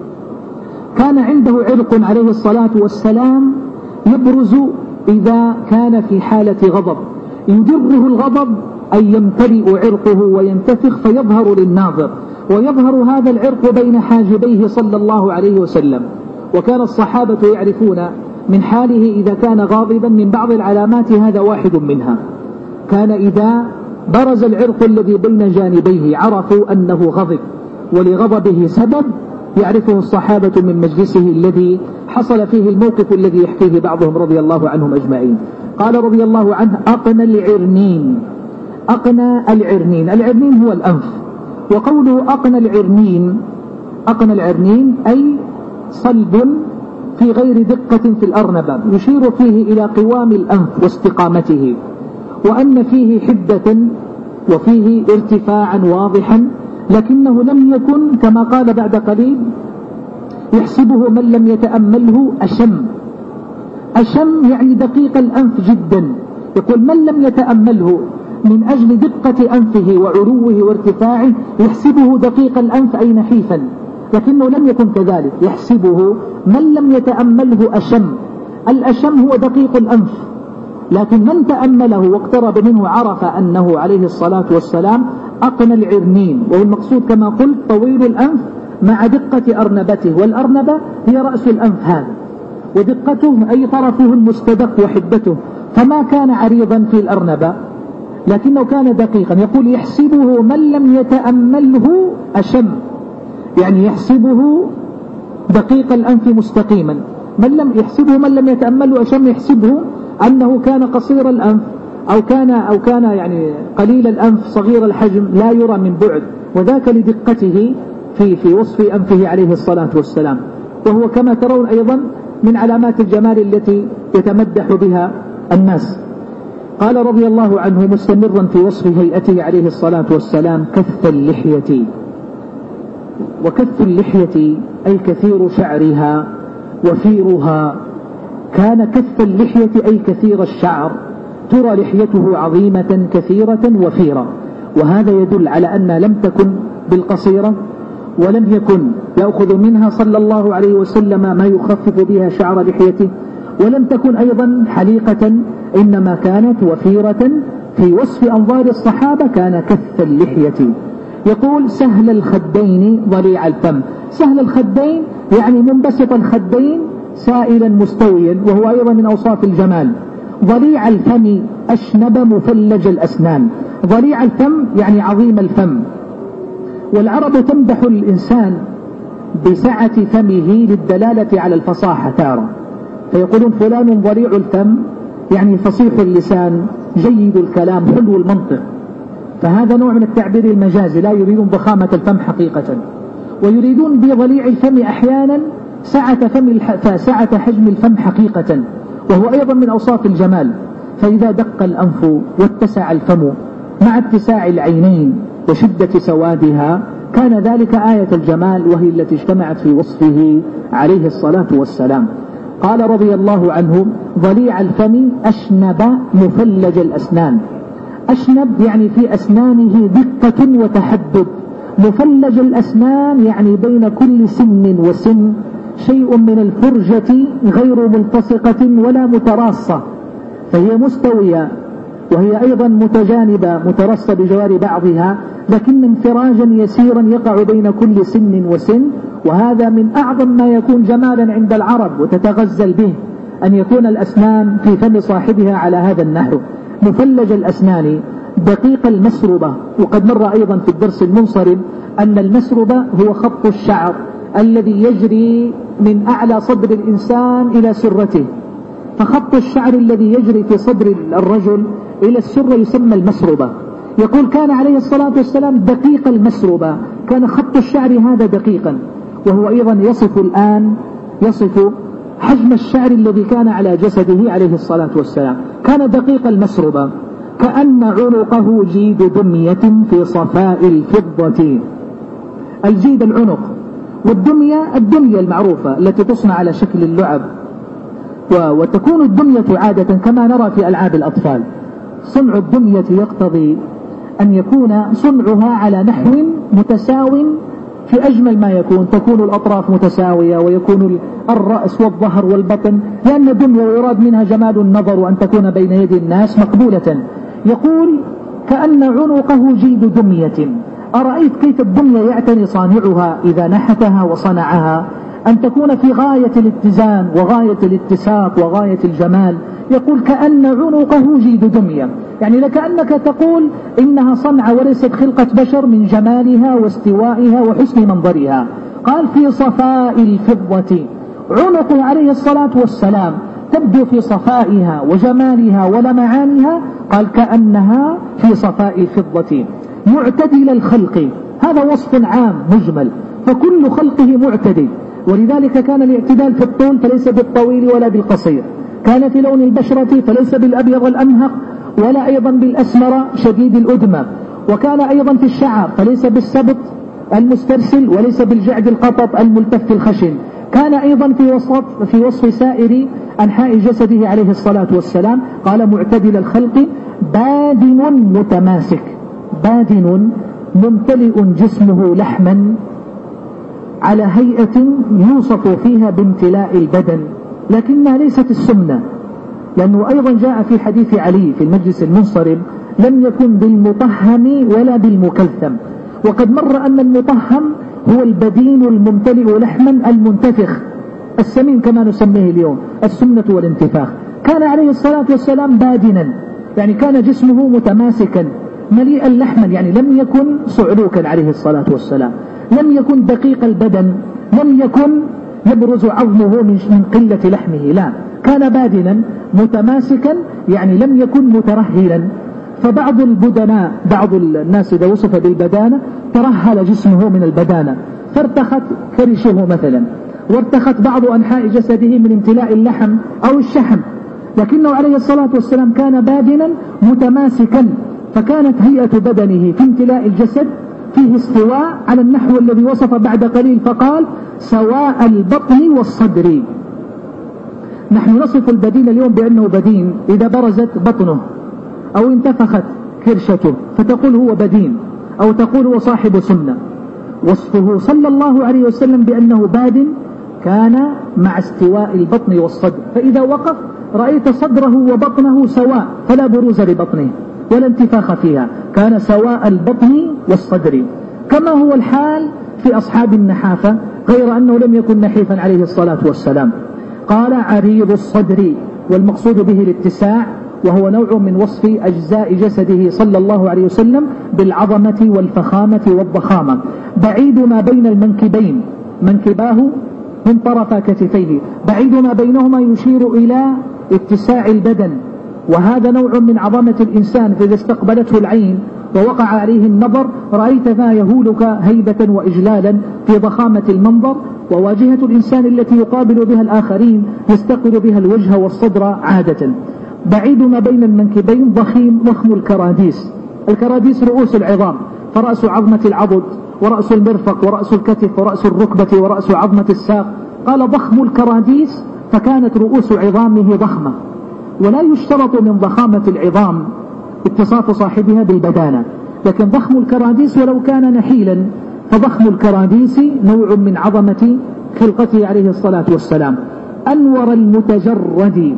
كان عنده عرق عليه الصلاة والسلام يبرز إذا كان في حالة غضب، يدره الغضب أي يمتلئ عرقه وينتفخ فيظهر للناظر، ويظهر هذا العرق بين حاجبيه صلى الله عليه وسلم. وكان الصحابة يعرفون من حاله إذا كان غاضبا من بعض العلامات، هذا واحد منها. كان إذا برز العرق الذي بين جانبيه عرفوا أنه غضب، ولغضبه سبب يعرفه الصحابة من مجلسه الذي حصل فيه الموقف الذي يحكيه بعضهم رضي الله عنهم أجمعين. قال رضي الله عنه أقنى العرنين، أقنى العرنين، العرنين هو الأنف. وقوله أقنى العرنين، أقنى العرنين أي صلب في غير دقة في الأرنبة، يشير فيه إلى قوام الأنف واستقامته، وأن فيه حدة وفيه ارتفاعا واضحا، لكنه لم يكن كما قال بعد قليل يحسبه من لم يتأمله أشم. أشم يعني دقيق الأنف جدا. يقول من لم يتأمله من أجل دقة أنفه وعلوه وارتفاعه يحسبه دقيق الأنف أي نحيفا، لكنه لم يكن كذلك، يحسبه من لم يتأمله أشم. الأشم هو دقيق الأنف، لكن من تأمله واقترب منه عرف أنه عليه الصلاة والسلام أقنى العرنين، وهو المقصود كما قلت طويل الأنف مع دقة أرنبته، والأرنبة هي رأس الأنف هذا، ودقته أي طرفه المستدق وحدته، فما كان عريضا في الأرنبة لكنه كان دقيقا. يقول يحسبه من لم يتأمله أشم، يعني يحسبه دقيق الأنف مستقيما. من لم يحسبه، من لم يتأمله أشم يحسبه أنه كان قصير الأنف أو كان أو كان يعني قليل الأنف صغير الحجم لا يرى من بعد، وذاك لدقته في في وصف أنفه عليه الصلاة والسلام. وهو كما ترون أيضا من علامات الجمال التي يتمدح بها الناس. قال رضي الله عنه مستمرا في وصف هيئته عليه الصلاة والسلام: كث اللحية. وكث اللحية أي كثير شعرها وفيرها. كان كث اللحية أي كثير الشعر، ترى لحيته عظيمة كثيرة وفيرة، وهذا يدل على أن لم تكن بالقصيرة، ولم يكن يأخذ منها صلى الله عليه وسلم ما يخفف بها شعر لحيته، ولم تكن أيضا حليقة، إنما كانت وفيرة. في وصف أنظار الصحابة كان كث اللحية. يقول: سهل الخدين ضليع الفم. سهل الخدين يعني منبسط الخدين سائلا مستويا، وهو أيضا من أوصاف الجمال. ضليع الفم أشنب مفلج الأسنان. ضليع الفم يعني عظيم الفم. والعرب تمدح الإنسان بسعة فمه للدلالة على الفصاحة تارة، فيقولون فلان ضليع الفم يعني فصيح اللسان جيد الكلام حلو المنطق، فهذا نوع من التعبير المجازي، لا يريدون ضخامة الفم حقيقة، ويريدون بضليع الفم أحيانا سعة فم الح... سعة حجم الفم حقيقة، وهو أيضا من أوصاف الجمال. فإذا دق الأنف واتسع الفم مع اتساع العينين وشدة سوادها كان ذلك آية الجمال، وهي التي اجتمعت في وصفه عليه الصلاة والسلام. قال رضي الله عنه: ضليع الفم أشنب مفلج الأسنان. أشنب يعني في أسنانه دقة وتحدد. مفلج الأسنان يعني بين كل سن وسن شيء من الفرجة غير ملتصقة ولا متراصة، فهي مستوية، وهي أيضا متجانبة مترصة بجوار بعضها، لكن انفراجا يسيرا يقع بين كل سن وسن. وهذا من أعظم ما يكون جمالا عند العرب وتتغزل به، أن يكون الأسنان في فم صاحبها على هذا النحو. مفلج الأسنان دقيق المسربة. وقد مر أيضا في الدرس المنصرم أن المسربة هو خط الشعر الذي يجري من أعلى صدر الإنسان إلى سرته، فخط الشعر الذي يجري في صدر الرجل إلى السرة يسمى المسربة. يقول: كان عليه الصلاة والسلام دقيق المسربة، كان خط الشعر هذا دقيقا. وهو أيضا يصف الآن يصف حجم الشعر الذي كان على جسده عليه الصلاة والسلام، كان دقيق المسربة. كأن عنقه جيد دمية في صفاء الفضة. الجيد العنق، والدمية الدمية المعروفة التي تصنع على شكل اللعب، وتكون الدمية عادة كما نرى في ألعاب الأطفال. صنع الدمية يقتضي أن يكون صنعها على نحو متساو في أجمل ما يكون، تكون الأطراف متساوية، ويكون الرأس والظهر والبطن، لأن الدمية يراد منها جمال النظر وأن تكون بين يدي الناس مقبولة. يقول: كأن عنقه جيد دمية. أرأيت كيف الدمية يعتني صانعها إذا نحتها وصنعها أن تكون في غاية الاتزان وغاية الاتساق وغاية الجمال. يقول: كأن عنقه جيد دمية، يعني لكأنك تقول إنها صنعة وليست خلقة بشر من جمالها واستوائها وحسن منظرها. قال: في صفاء الفضة. عنقه عليه الصلاة والسلام تبدو في صفائها وجمالها ولمعانها. قال: كأنها في صفاء الفضة. معتدل الخلق، هذا وصف عام مجمل، فكل خلقه معتدل، ولذلك كان الاعتدال في الطول فليس بالطويل ولا بالقصير، كان في لون البشرة فليس بالأبيض الأمهق ولا أيضا بالأسمر شديد الأدمى، وكان أيضا في الشعر فليس بالسبط المسترسل وليس بالجعد القطط الملتف الخشن. كان أيضا في وصف, في وصف سائر أنحاء جسده عليه الصلاة والسلام. قال: معتدل الخلق بادن متماسك. بادن ممتلئ جسمه لحما على هيئة يوصف فيها بامتلاء البدن، لكنها ليست السمنة، لأنه أيضا جاء في حديث علي في المجلس المنصرم: لم يكن بالمطهم ولا بالمكلثم. وقد مر أن المطهم هو البدين الممتلئ لحما المنتفخ السمين كما نسميه اليوم، السمنة والانتفاخ. كان عليه الصلاة والسلام بادنا، يعني كان جسمه متماسكا مليئا لحما، يعني لم يكن صعلوكا عليه الصلاة والسلام، لم يكن دقيق البدن، لم يكن يبرز عظمه من قلة لحمه، لا، كان بادنا متماسكا، يعني لم يكن مترهلا. فبعض البدناء، بعض الناس إذا وصف بالبدانة ترهل جسمه من البدانة، فارتخت كرشه مثلا، وارتخت بعض أنحاء جسده من امتلاء اللحم أو الشحم، لكنه عليه الصلاة والسلام كان بادنا متماسكا، فكانت هيئة بدنه في امتلاء الجسد فيه استواء على النحو الذي وصف بعد قليل فقال سواء البطن والصدر. نحن نصف البدين اليوم بأنه بدين إذا برزت بطنه أو انتفخت كرشته فتقول هو بدين، أو تقول هو صاحب سنة. وصفه صلى الله عليه وسلم بأنه باد كان مع استواء البطن والصدر، فإذا وقف رأيت صدره وبطنه سواء، فلا بروز لبطنه ولا انتفاخ فيها، كان سواء البطن والصدر، كما هو الحال في أصحاب النحافة، غير أنه لم يكن نحيفا عليه الصلاة والسلام. قال عريض الصدر، والمقصود به الاتساع، وهو نوع من وصف أجزاء جسده صلى الله عليه وسلم بالعظمة والفخامة والضخامة. بعيد ما بين المنكبين، منكباه من طرف كتفيه، بعيد ما بينهما يشير إلى اتساع البدن، وهذا نوع من عظمة الإنسان، فإذا استقبلته العين ووقع عليه النظر رأيت ذا يهولك هيبة وإجلالا في ضخامة المنظر. وواجهة الإنسان التي يقابل بها الآخرين يستقبل بها الوجه والصدر عادة. بعيد ما بين المنكبين ضخيم ضخم الكراديس، الكراديس رؤوس العظام، فرأس عظمة العضد ورأس المرفق ورأس الكتف ورأس الركبة ورأس عظمة الساق، قال ضخم الكراديس، فكانت رؤوس عظامه ضخمة. ولا يشترط من ضخامة العظام اتصاف صاحبها بالبدانة، لكن ضخم الكراديس ولو كان نحيلا، فضخم الكراديس نوع من عظمة خلقته عليه الصلاة والسلام. أنور المتجرد،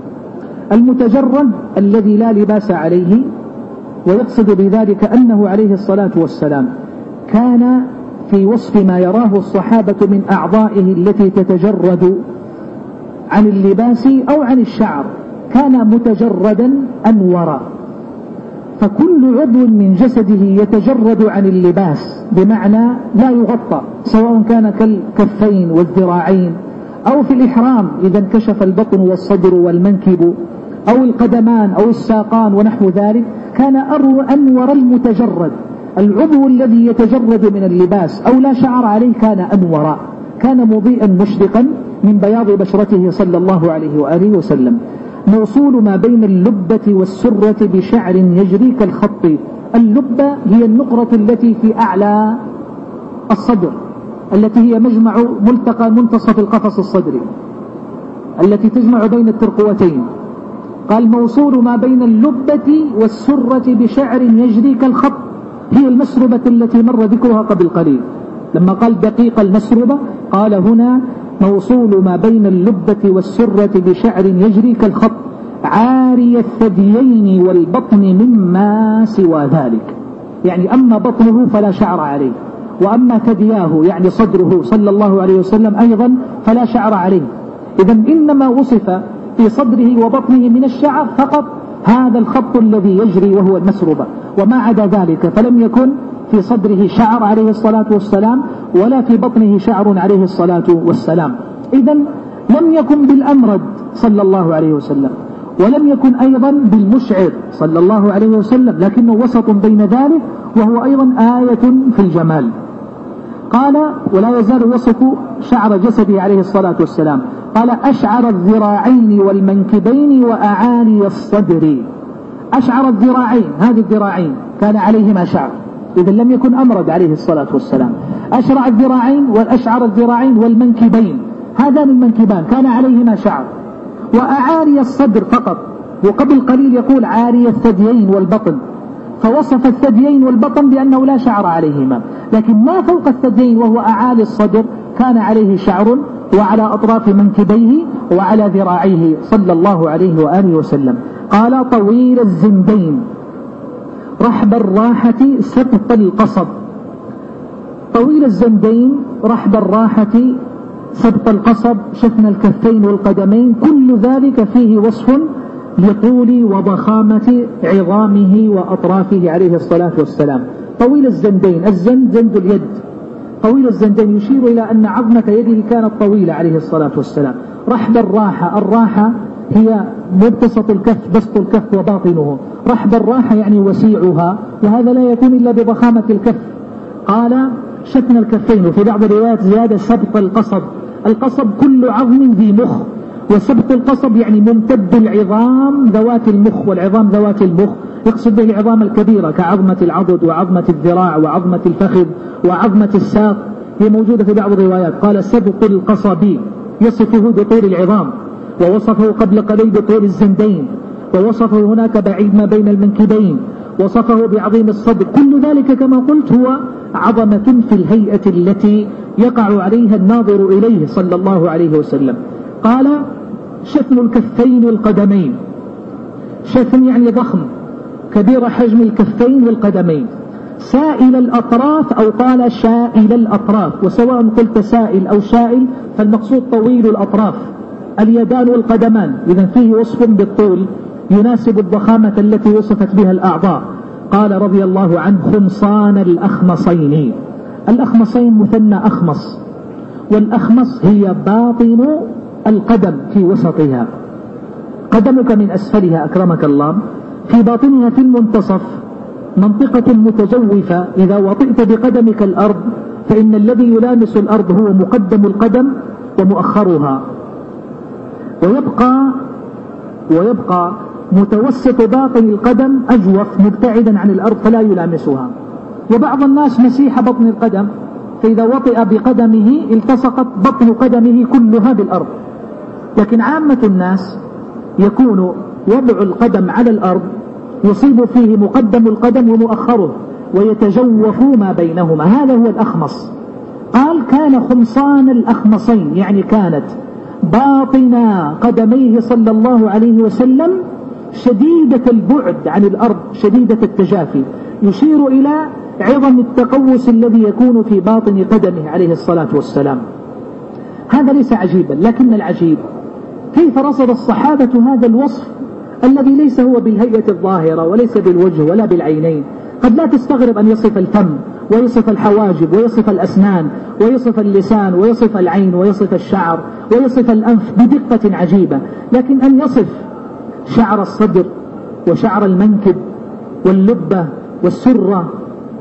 المتجرد الذي لا لباس عليه، ويقصد بذلك أنه عليه الصلاة والسلام كان في وصف ما يراه الصحابة من أعضائه التي تتجرد عن اللباس أو عن الشعر، كان متجردا أنورا، فكل عضو من جسده يتجرد عن اللباس، بمعنى لا يغطى، سواء كان كالكفين والذراعين، أو في الإحرام إذا انكشف البطن والصدر والمنكب، أو القدمان أو الساقان ونحو ذلك، كان أنور المتجرد. العضو الذي يتجرد من اللباس أو لا شعر عليه كان أنورا، كان مضيئا مشرقا من بياض بشرته صلى الله عليه وآله وسلم. موصول ما بين اللبة والسرة بشعر يجري كالخط. اللبة هي النقرة التي في أعلى الصدر، التي هي مجمع ملتقى منتصف القفص الصدري، التي تجمع بين الترقوتين. قال موصول ما بين اللبة والسرة بشعر يجري كالخط، هي المسربة التي مر ذكرها قبل قليل لما قال دقيق المسربة، قال هنا موصول ما بين اللبة والسرة بشعر يجري كالخط، عاري الثديين والبطن مما سوى ذلك، يعني أما بطنه فلا شعر عليه، وأما ثدياه يعني صدره صلى الله عليه وسلم أيضا فلا شعر عليه. إذن إنما وصف في صدره وبطنه من الشعر فقط هذا الخط الذي يجري وهو المسربة، وما عدا ذلك فلم يكن في صدره شعر عليه الصلاة والسلام ولا في بطنه شعر عليه الصلاة والسلام. إذن لم يكن بالأمرد صلى الله عليه وسلم، ولم يكن أيضا بالمشعر صلى الله عليه وسلم، لكنه وسط بين ذلك، وهو أيضا آية في الجمال. قال ولا يزال وصف شعر جسده عليه الصلاة والسلام، قال أشعر الذراعين والمنكبين وأعالي الصدر. أشعر الذراعين، هذه الذراعين كان عليهما شعر، إذن لم يكن أمرد عليه الصلاة والسلام. أشرع الذراعين والأشعر الذراعين والمنكبين، هذان المنكبان كان عليهما شعر. وأعالي الصدر فقط، وقبل قليل يقول عاري الثديين والبطن، فوصف الثديين والبطن بأنه لا شعر عليهما، لكن ما فوق الثديين وهو أعالي الصدر كان عليه شعر، وعلى أطراف منكبيه وعلى ذراعيه صلى الله عليه وآله وسلم. قال طويل الزندين رحب الراحة سبط القصب. طويل الزندين رحب الراحة سبط القصب، شفن الكفين والقدمين، كل ذلك فيه وصف لطول وضخامة عظامه وأطرافه عليه الصلاة والسلام. طويل الزندين، الزند زند اليد، طويل الزندين، يشير إلى أن عظمة يده كانت طويلة عليه الصلاة والسلام. رحب الراحة، الراحة هي مبتسط الكف، بسط الكف وباطنه. رحب الراحة يعني وسيعها، وهذا لا يكون إلا بضخامة الكف. قال شتن الكفين، وفي بعض الروايات زيادة سبط القصب. القصب كل عظم ذي مخ، وسبط القصب يعني ممتد العظام ذوات المخ، والعظام ذوات المخ يقصد به العظام الكبيرة كعظمة العضد وعظمة الذراع وعظمة الفخذ وعظمة الساق، هي موجودة في بعض الروايات. قال سبط القصب يصفه بطول العظام، ووصفه قبل قليل بطول الزندين، ووصفه هناك بعيد ما بين المنكبين، وصفه بعظيم الصدر. كل ذلك كما قلت هو عظمة في الهيئة التي يقع عليها الناظر إليه صلى الله عليه وسلم. قال شثن الكفين والقدمين. شثن يعني ضخم، كبير حجم الكفين والقدمين. سائل الأطراف أو قال شائل الأطراف، وسواء قلت سائل أو شائل فالمقصود طويل الأطراف. اليدان والقدمان، إذن فيه وصف بالطول يناسب الضخامة التي وصفت بها الأعضاء. قال رضي الله عنه خمصان الأخمصين. الأخمصين مثنى أخمص، والأخمص هي باطن القدم في وسطها، قدمك من أسفلها أكرمك الله، في باطنها في المنتصف منطقة متجوفة. إذا وطئت بقدمك الأرض فإن الذي يلامس الأرض هو مقدم القدم ومؤخرها، ويبقى ويبقى متوسط باطن القدم أجوف مبتعدا عن الأرض فلا يلامسها. وبعض الناس مسيح بطن القدم، فإذا وطئ بقدمه التصقت بطن قدمه كلها بالأرض. لكن عامة الناس يكون وضع القدم على الأرض يصيب فيه مقدم القدم ومؤخره ويتجوف ما بينهما، هذا هو الأخمص. قال كان خمصان الأخمصين، يعني كانت باطن قدميه صلى الله عليه وسلم شديدة البعد عن الأرض، شديدة التجافي، يشير إلى عظم التقوس الذي يكون في باطن قدمه عليه الصلاة والسلام. هذا ليس عجيبا، لكن العجيب كيف رصد الصحابة هذا الوصف الذي ليس هو بالهيئة الظاهرة وليس بالوجه ولا بالعينين. قد لا تستغرب أن يصف الفم ويصف الحواجب ويصف الأسنان ويصف اللسان ويصف العين ويصف الشعر ويصف الأنف بدقة عجيبة، لكن أن يصف شعر الصدر وشعر المنكب واللبة والسرة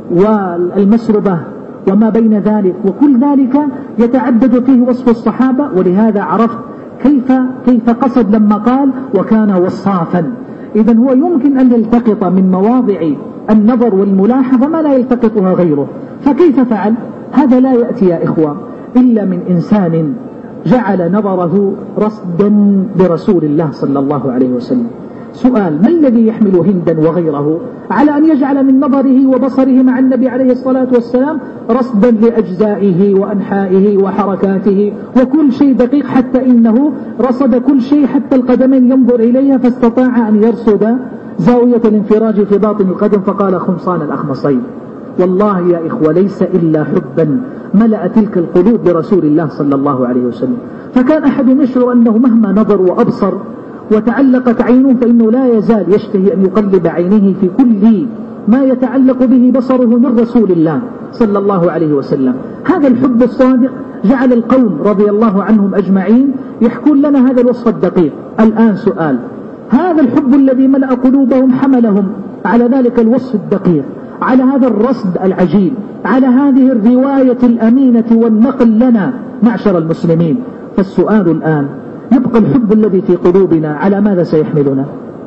والمسربة وما بين ذلك، وكل ذلك يتعدد فيه وصف الصحابة. ولهذا عرفت كيف كيف قصد لما قال وكان وصافا. إذن هو يمكن أن يلتقط من مواضع النظر والملاحظة ما لا يلتقطها غيره. فكيف فعل؟ هذا لا يأتي يا إخوة إلا من إنسان جعل نظره رصدا برسول الله صلى الله عليه وسلم. سؤال: ما الذي يحمل هندا وغيره على أن يجعل من نظره وبصره مع النبي عليه الصلاة والسلام رصدا لأجزائه وأنحائه وحركاته وكل شيء دقيق، حتى إنه رصد كل شيء حتى القدمين ينظر إليها، فاستطاع أن يرصد زاوية الانفراج في باطن القدم فقال خمصان الأخمصين. والله يا إخوة ليس إلا حبا ملأ تلك القلوب برسول الله صلى الله عليه وسلم. فكان أحد يشعر أنه مهما نظر وأبصر وتعلقت عينه فإنه لا يزال يشتهي أن يقلب عينيه في كل ما يتعلق به بصره من رسول الله صلى الله عليه وسلم. هذا الحب الصادق جعل القوم رضي الله عنهم أجمعين يحكون لنا هذا الوصف الدقيق. الآن سؤال: هذا الحب الذي ملأ قلوبهم حملهم على ذلك الوصف الدقيق، على هذا الرصد العجيب، على هذه الرواية الأمينة والنقل لنا معشر المسلمين. فالسؤال الآن: يبقى الحب الذي في قلوبنا على ماذا سيحملنا؟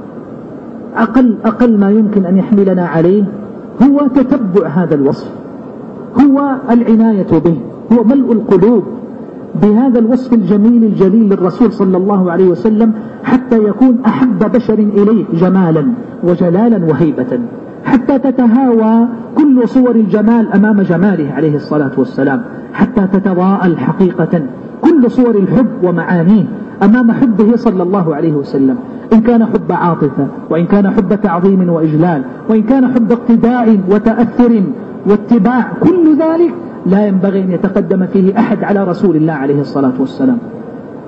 أقل, أقل ما يمكن أن يحملنا عليه هو تتبع هذا الوصف، هو العناية به، هو ملء القلوب بهذا الوصف الجميل الجليل للرسول صلى الله عليه وسلم، حتى يكون أحب بشر إليه جمالا وجلالا وهيبة، حتى تتهاوى كل صور الجمال أمام جماله عليه الصلاة والسلام، حتى تتضاءل حقيقة كل صور الحب ومعانيه أمام حبه صلى الله عليه وسلم، إن كان حب عاطفة، وإن كان حب تعظيم وإجلال، وإن كان حب اقتداء وتأثر واتباع. كل ذلك لا ينبغي أن يتقدم فيه أحد على رسول الله عليه الصلاة والسلام.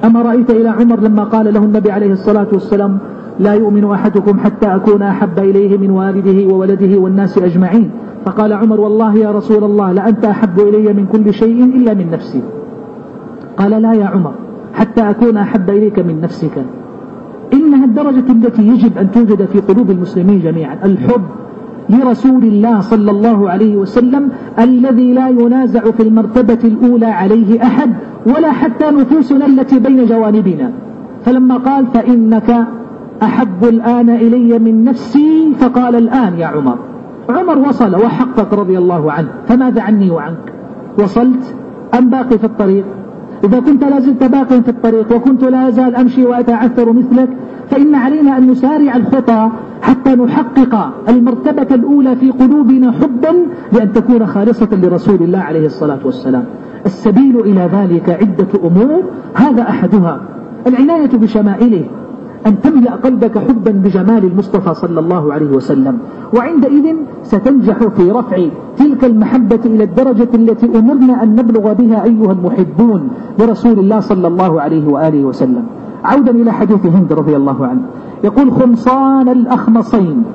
أما رأيت إلى عمر لما قال له النبي عليه الصلاة والسلام لا يؤمن أحدكم حتى أكون أحب إليه من والده وولده والناس أجمعين، فقال عمر والله يا رسول الله لأنت أحب إلي من كل شيء إلا من نفسي. قال لا يا عمر حتى أكون أحب إليك من نفسك. إنها الدرجة التي يجب أن توجد في قلوب المسلمين جميعا، الحب لرسول الله صلى الله عليه وسلم الذي لا ينازع في المرتبة الأولى عليه أحد ولا حتى نفوسنا التي بين جوانبنا. فلما قال فإنك أحب الآن إلي من نفسي فقال الآن يا عمر. عمر وصل وحقق رضي الله عنه، فماذا عني وعنك؟ وصلت أم باقي في الطريق؟ إذا كنت لازلت باقي في الطريق وكنت لا أزال أمشي وأتعثر مثلك فإن علينا أن نسارع الخطى حتى نحقق المرتبة الأولى في قلوبنا حبا لأن تكون خالصة لرسول الله عليه الصلاة والسلام. السبيل إلى ذلك عدة أمور، هذا أحدها العناية بشمائله، أن تملأ قلبك حبا بجمال المصطفى صلى الله عليه وسلم، وعندئذ ستنجح في رفع تلك المحبة إلى الدرجة التي أمرنا أن نبلغ بها أيها المحبون لرسول الله صلى الله عليه وآله وسلم. عودا إلى حديث هند رضي الله عنه، يقول خمصان الأخمصين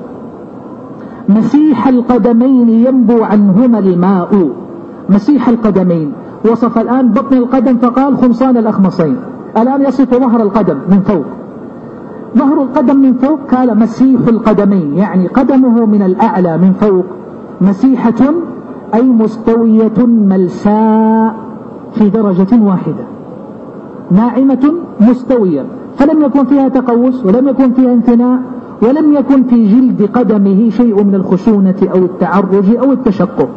مسيح القدمين ينبو عنهما الماء. مسيح القدمين، وصف الآن بطن القدم فقال خمصان الأخمصين، الآن يصف ظهر القدم من فوق. ظهر القدم من فوق قال مسيح القدمين، يعني قدمه من الأعلى من فوق. مسيحة أي مستوية ملساء في درجة واحدة، ناعمة مستوية، فلم يكن فيها تقوس ولم يكن فيها انثناء ولم يكن في جلد قدمه شيء من الخشونة أو التعرج أو التشقق.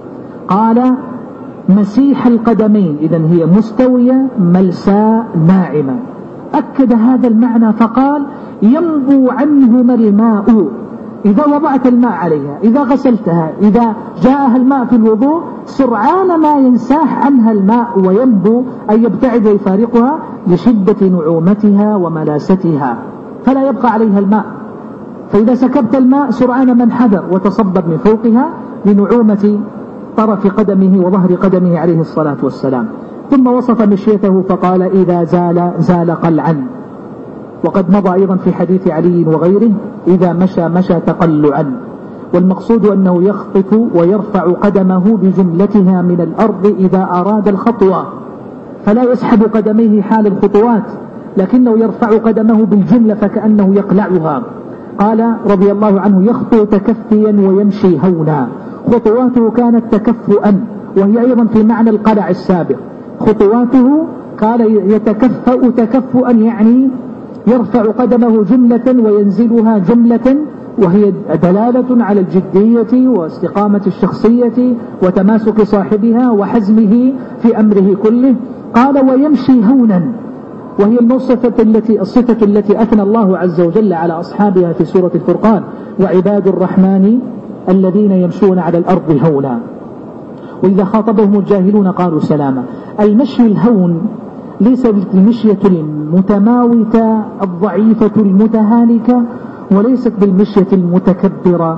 قال مسيح القدمين، إذن هي مستوية ملساء ناعمة. أكد هذا المعنى فقال ينبو عنهما الماء، إذا وضعت الماء عليها، إذا غسلتها، إذا جاءها الماء في الوضوء سرعان ما ينساح عنها الماء وينبو أي يبتعد ويفارقها لشدة نعومتها وملاستها، فلا يبقى عليها الماء. فإذا سكبت الماء سرعان ما انحدر وتصبب من فوقها لنعومة طرف قدمه وظهر قدمه عليه الصلاة والسلام. ثم وصف مشيته فقال إذا زال زال قلعا، وقد مضى أيضا في حديث علي وغيره إذا مشى مشى تقلعا. والمقصود أنه يخطف ويرفع قدمه بجملتها من الأرض إذا أراد الخطوة، فلا يسحب قدميه حال الخطوات لكنه يرفع قدمه بالجملة فكأنه يقلعها. قال رضي الله عنه يخطو تكفيا ويمشي هونا، خطواته كانت تكفؤا وهي أيضا في معنى القلع السابق. خطواته قال يتكفأ تكفؤا يعني يرفع قدمه جملة وينزلها جملة، وهي دلالة على الجدية واستقامة الشخصية وتماسك صاحبها وحزمه في أمره كله. قال ويمشي هونا، وهي الصفة التي الصفة التي أثنى الله عز وجل على أصحابها في سورة الفرقان وعباد الرحمن الذين يمشون على الأرض هونا وإذا خاطبهم الجاهلون قالوا سلاما. المشي الهون ليس بالمشية المتماوتة الضعيفة المتهالكة، وليست بالمشية المتكبرة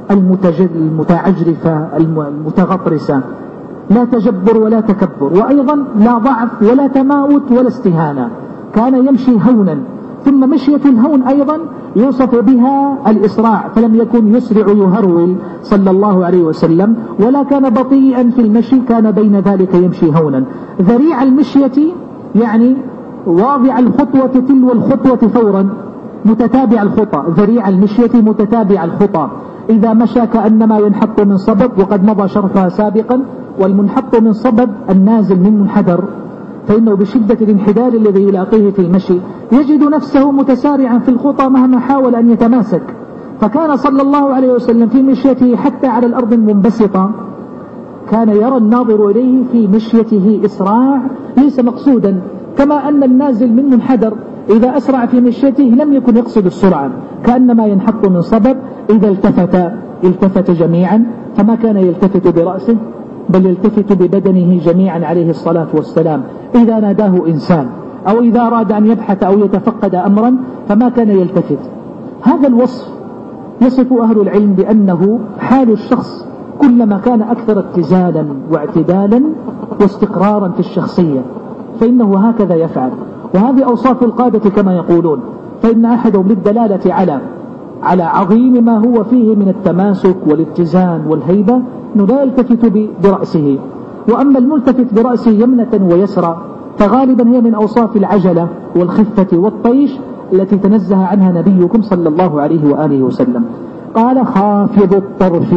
المتعجرفة المتغطرسة، لا تجبر ولا تكبر، وأيضا لا ضعف ولا تماوت ولا استهانة، كان يمشي هونا. ثم مشية الهون أيضا يوصف بها الإسراع، فلم يكن يسرع يهرول صلى الله عليه وسلم ولا كان بطيئا في المشي، كان بين ذلك يمشي هونا. ذريع المشية يعني واضع الخطوة تلو الخطوة فورا، متتابع الخطى، ذريع المشية متتابع الخطى. إذا مشى كأنما ينحط من صبب، وقد مضى شرحها سابقا، والمنحط من صبب النازل من منحدر، فإنه بشدة الانحدار الذي يلاقيه في المشي يجد نفسه متسارعا في الخطى مهما حاول أن يتماسك. فكان صلى الله عليه وسلم في مشيته حتى على الأرض المنبسطة كان يرى الناظر إليه في مشيته إسراع ليس مقصودا، كما أن النازل من منحدر إذا أسرع في مشيته لم يكن يقصد السرعة، كأنما ينحط من صبب. إذا التفت التفت جميعا، فما كان يلتفت برأسه بل يلتفت ببدنه جميعا عليه الصلاة والسلام. إذا ناداه إنسان أو إذا أراد أن يبحث أو يتفقد أمرا فما كان يلتفت. هذا الوصف يصف أهل العلم بأنه حال الشخص كلما كان أكثر اتزانا واعتدالا واستقرارا في الشخصية فإنه هكذا يفعل. وهذه أوصاف القادة كما يقولون، فإن أحدهم للدلالة على على عظيم ما هو فيه من التماسك والاتزان والهيبة أنه لا يلتفت برأسه، وأما الملتفت برأسه يمنة ويسرى فغالبا هي من أوصاف العجلة والخفة والطيش التي تنزه عنها نبيكم صلى الله عليه وآله وسلم. قال خافض الطرف،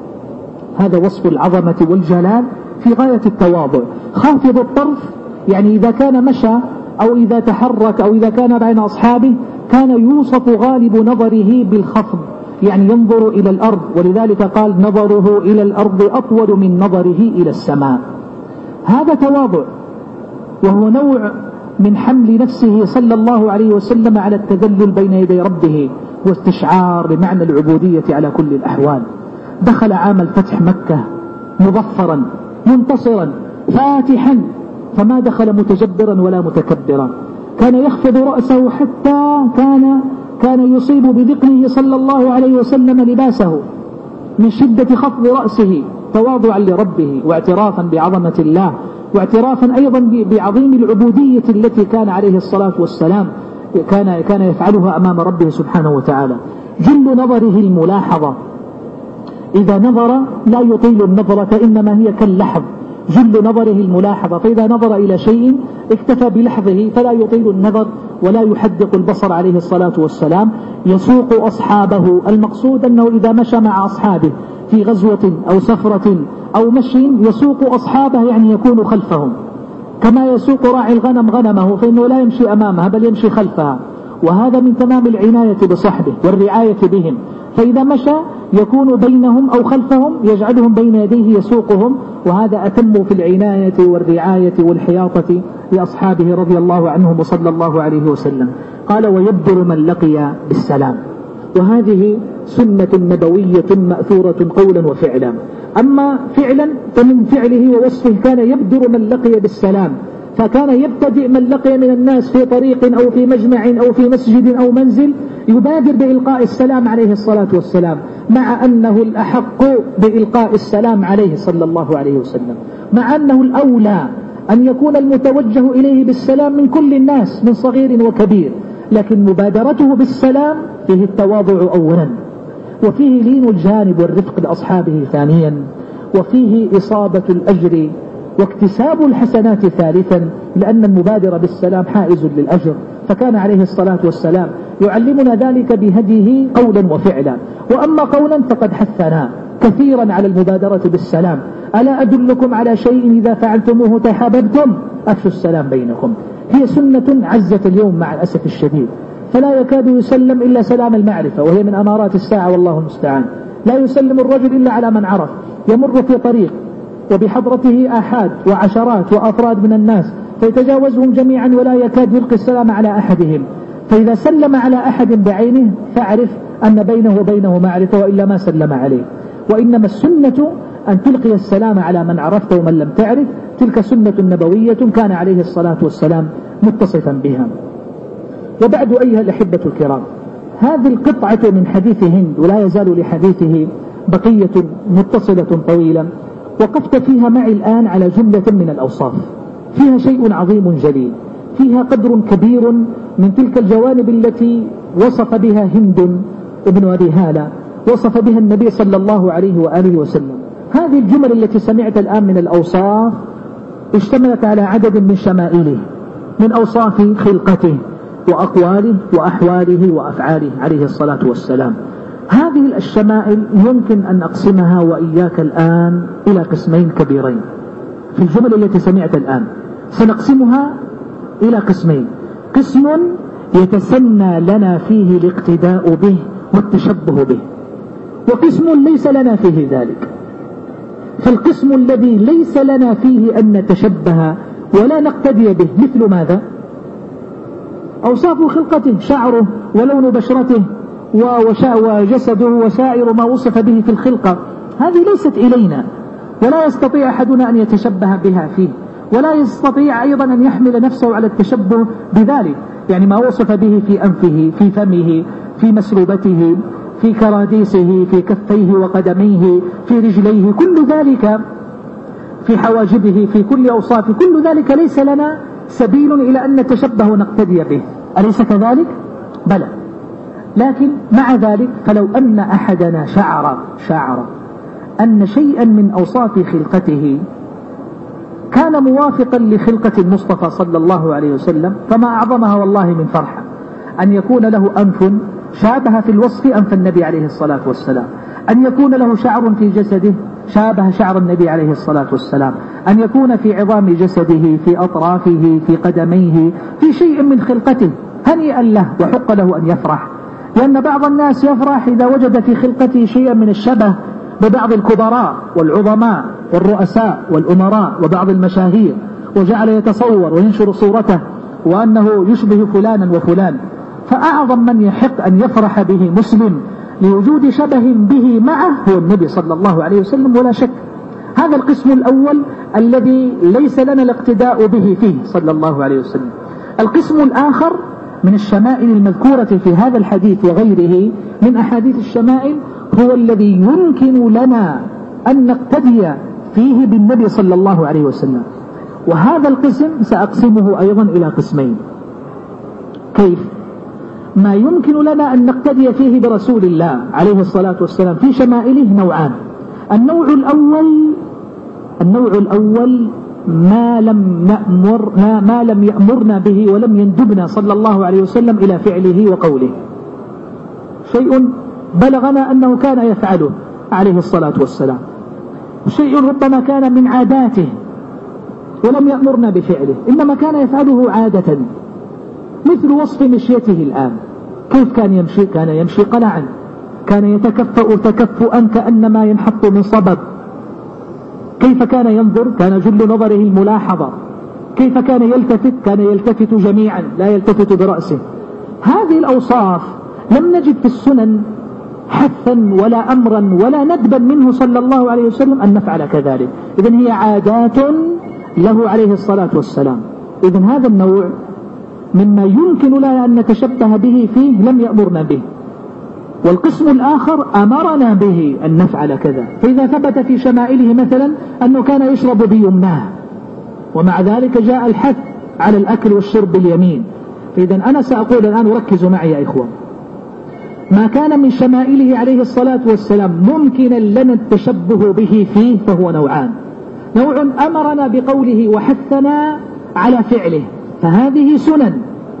هذا وصف العظمة والجلال في غاية التواضع. خافض الطرف يعني إذا كان مشى أو إذا تحرك أو إذا كان بين أصحابه كان يوصف غالب نظره بالخفض، يعني ينظر إلى الأرض، ولذلك قال نظره إلى الأرض أطول من نظره إلى السماء. هذا تواضع، وهو نوع من حمل نفسه صلى الله عليه وسلم على التذلل بين يدي ربه واستشعار لمعنى العبودية على كل الأحوال. دخل عام الفتح مكة مظفرا منتصرا فاتحا، فما دخل متجبرا ولا متكبرا، كان يخفض رأسه حتى كان كان يصيب بذقنه صلى الله عليه وسلم لباسه من شدة خفض رأسه تواضعا لربه واعترافا بعظمة الله، واعترافا أيضا بعظيم العبودية التي كان عليه الصلاة والسلام كان كان يفعلها أمام ربه سبحانه وتعالى. جل نظره الملاحظة، إذا نظر لا يطيل النظرة إنما هي كاللحظ، جل نظره الملاحظة، فإذا نظر إلى شيء اكتفى بلحظه فلا يطيل النظر ولا يحدق البصر عليه الصلاة والسلام. يسوق أصحابه، المقصود أنه إذا مشى مع أصحابه في غزوة أو سفرة أو مشي يسوق أصحابه، يعني يكون خلفهم، كما يسوق راعي الغنم غنمه فإنه لا يمشي أمامها بل يمشي خلفها، وهذا من تمام العناية بصحبه والرعاية بهم، فإذا مشى يكون بينهم أو خلفهم يجعلهم بين يديه يسوقهم، وهذا أتم في العناية والرعاية والحياطة لأصحابه رضي الله عنهم وصلى الله عليه وسلم. قال ويبدر من لقي بالسلام، وهذه سنة نبوية مأثورة قولا وفعلا. أما فعلا فمن فعله ووصفه كان يبدر من لقي بالسلام، فكان يبتدئ من لقي من الناس في طريق أو في مجمع أو في مسجد أو منزل يبادر بإلقاء السلام عليه الصلاة والسلام، مع أنه الأحق بإلقاء السلام عليه صلى الله عليه وسلم، مع أنه الأولى أن يكون المتوجه إليه بالسلام من كل الناس من صغير وكبير، لكن مبادرته بالسلام فيه التواضع أولا، وفيه لين الجانب والرفق لأصحابه ثانيا، وفيه إصابة الأجر واكتساب الحسنات ثالثا، لأن المبادرة بالسلام حائز للأجر. فكان عليه الصلاة والسلام يعلمنا ذلك بهديه قولا وفعلا. وأما قولا فقد حثنا كثيرا على المبادرة بالسلام، ألا أدلكم على شيء إذا فعلتموه تحاببتم أفشوا السلام بينكم. هي سنة عزت اليوم مع الأسف الشديد، فلا يكاد يسلم إلا سلام المعرفة، وهي من أمارات الساعة والله المستعان. لا يسلم الرجل إلا على من عرف، يمر في طريق وبحضرته آحاد وعشرات وأفراد من الناس فيتجاوزهم جميعا ولا يكاد يلقي السلام على أحدهم، فإذا سلم على أحد بعينه فاعرف أن بينه وبينه معرفة، وإلا ما سلم عليه. وإنما السنة أن تلقي السلام على من عرفت ومن لم تعرف، تلك سنة نبوية كان عليه الصلاة والسلام متصفا بها. وبعد أيها الأحبة الكرام، هذه القطعة من حديث هند، ولا يزال لحديثه بقية متصلة طويلة، وقفت فيها معي الآن على جملة من الأوصاف، فيها شيء عظيم جليل، فيها قدر كبير من تلك الجوانب التي وصف بها هند ابن أبي هالة، وصف بها النبي صلى الله عليه وآله وسلم. هذه الجمل التي سمعت الآن من الأوصاف اشتملت على عدد من شمائله، من أوصاف خلقته وأقواله وأحواله وأفعاله عليه الصلاة والسلام. هذه الشمائل يمكن أن أقسمها وإياك الآن إلى قسمين كبيرين. في الجمل التي سمعت الآن سنقسمها إلى قسمين: قسم يتسنى لنا فيه الاقتداء به والتشبه به، وقسم ليس لنا فيه ذلك. فالقسم الذي ليس لنا فيه أن نتشبه ولا نقتدي به مثل ماذا؟ أوصاف خلقته، شعره ولون بشرته وجسده وسائر ما وصف به في الخلقة، هذه ليست إلينا، ولا يستطيع أحدنا أن يتشبه بها فيه، ولا يستطيع أيضا أن يحمل نفسه على التشبه بذلك. يعني ما وصف به في أنفه، في فمه، في مسلوبته، في كراديسه، في كفيه وقدميه، في رجليه، كل ذلك، في حواجبه، في كل أوصافه، كل ذلك ليس لنا سبيل إلى أن نتشبه ونقتدي به، أليس كذلك؟ بلى. لكن مع ذلك فلو أن أحدنا شعر شعر أن شيئا من أوصاف خلقته كان موافقا لخلقة المصطفى صلى الله عليه وسلم، فما أعظمها والله من فرحة أن يكون له أنف شابه في الوصف أنف النبي عليه الصلاة والسلام، أن يكون له شعر في جسده شابه شعر النبي عليه الصلاة والسلام، أن يكون في عظام جسده، في أطرافه، في قدميه، في شيء من خلقته، هنيئا له وحق له أن يفرح. لأن بعض الناس يفرح إذا وجد في خلقته شيئا من الشبه ببعض الكبراء والعظماء والرؤساء والأمراء وبعض المشاهير، وجعل يتصور وينشر صورته وأنه يشبه فلانا وفلان. فأعظم من يحق أن يفرح به مسلم لوجود شبه به معه هو النبي صلى الله عليه وسلم ولا شك. هذا القسم الأول الذي ليس لنا الاقتداء به فيه صلى الله عليه وسلم. القسم الآخر من الشمائل المذكورة في هذا الحديث وغيره من أحاديث الشمائل هو الذي يمكن لنا أن نقتدي فيه بالنبي صلى الله عليه وسلم. وهذا القسم سأقسمه أيضا إلى قسمين. كيف؟ ما يمكن لنا أن نقتدي فيه برسول الله عليه الصلاة والسلام في شمائله نوعان. النوع الأول النوع الأول ما لم نأمر ما لم يأمرنا به ولم يندبنا صلى الله عليه وسلم إلى فعله وقوله، شيء بلغنا أنه كان يفعله عليه الصلاة والسلام، شيء ربما كان من عاداته ولم يأمرنا بفعله إنما كان يفعله عادة، مثل وصف مشيته الآن. كيف كان يمشي؟ كان يمشي قلعا، كان يتكفأ تكفؤا كأنما ينحط من صبب. كيف كان ينظر؟ كان جل نظره الملاحظة. كيف كان يلتفت؟ كان يلتفت جميعا لا يلتفت برأسه. هذه الأوصاف لم نجد في السنن حثا ولا أمرا ولا ندبا منه صلى الله عليه وسلم أن نفعل كذلك. إذن هي عادات له عليه الصلاة والسلام. إذن هذا النوع مما يمكن لنا أن نتشبه به فيه لم يأمرنا به. والقسم الآخر أمرنا به أن نفعل كذا. فإذا ثبت في شمائله مثلا أنه كان يشرب بيمناه ومع ذلك جاء الحث على الأكل والشرب باليمين، فإذا أنا سأقول الآن وركزوا معي يا إخوان، ما كان من شمائله عليه الصلاة والسلام ممكنا لنا التشبه به فيه فهو نوعان. نوع أمرنا بقوله وحثنا على فعله، فهذه سنن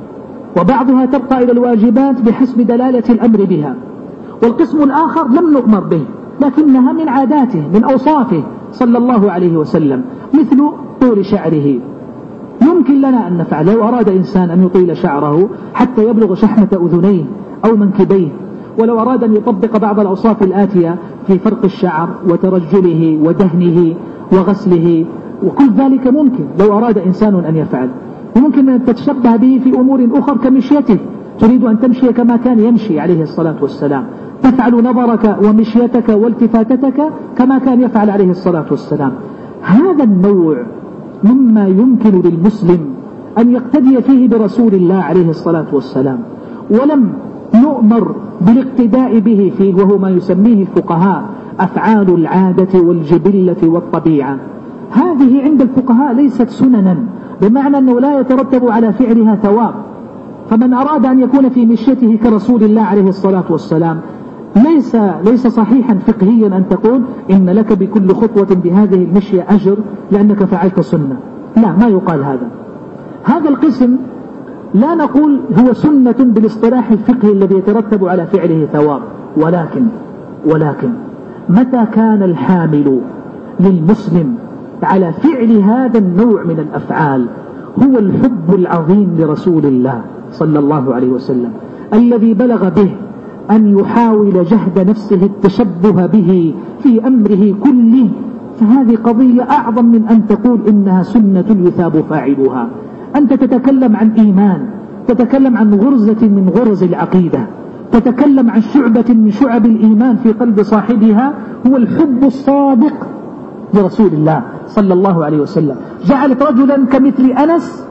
وبعضها تبقى إلى الواجبات بحسب دلالة الأمر بها. والقسم الآخر لم نؤمر به لكنها من عاداته من أوصافه صلى الله عليه وسلم، مثل طول شعره. يمكن لنا أن نفعل لو أراد إنسان أن يطيل شعره حتى يبلغ شحمة أذنيه أو منكبيه، ولو أراد أن يطبق بعض الأوصاف الآتية في فرق الشعر وترجله ودهنه وغسله، وكل ذلك ممكن لو أراد إنسان أن يفعل. وممكن أن تتشبه به في أمور أخرى كمشيته، تريد أن تمشي كما كان يمشي عليه الصلاة والسلام، تفعل نظرك ومشيتك والتفاتتك كما كان يفعل عليه الصلاة والسلام. هذا النوع مما يمكن للمسلم أن يقتدي فيه برسول الله عليه الصلاة والسلام، ولم نؤمر بالاقتداء به فيه، وهو ما يسميه الفقهاء أفعال العادة والجبلة والطبيعة. هذه عند الفقهاء ليست سننا، بمعنى أنه لا يترتب على فعلها ثواب. فمن أراد أن يكون في مشيته كرسول الله عليه الصلاة والسلام ليس ليس صحيحا فقهيا أن تقول إن لك بكل خطوة بهذه المشية أجر لأنك فعلت سنة. لا، ما يقال هذا. هذا القسم لا نقول هو سنة بالاصطلاح الفقهي الذي يترتب على فعله ثواب، ولكن ولكن متى كان الحامل للمسلم على فعل هذا النوع من الأفعال هو الحب العظيم لرسول الله صلى الله عليه وسلم الذي بلغ به أن يحاول جهد نفسه التشبه به في أمره كله، فهذه قضية أعظم من أن تقول إنها سنة يثاب فاعلها. أنت تتكلم عن إيمان، تتكلم عن غرزة من غرز العقيدة، تتكلم عن شعبة من شعب الإيمان في قلب صاحبها هو الحب الصادق لرسول الله صلى الله عليه وسلم. جعلت رجلا كمثل أنس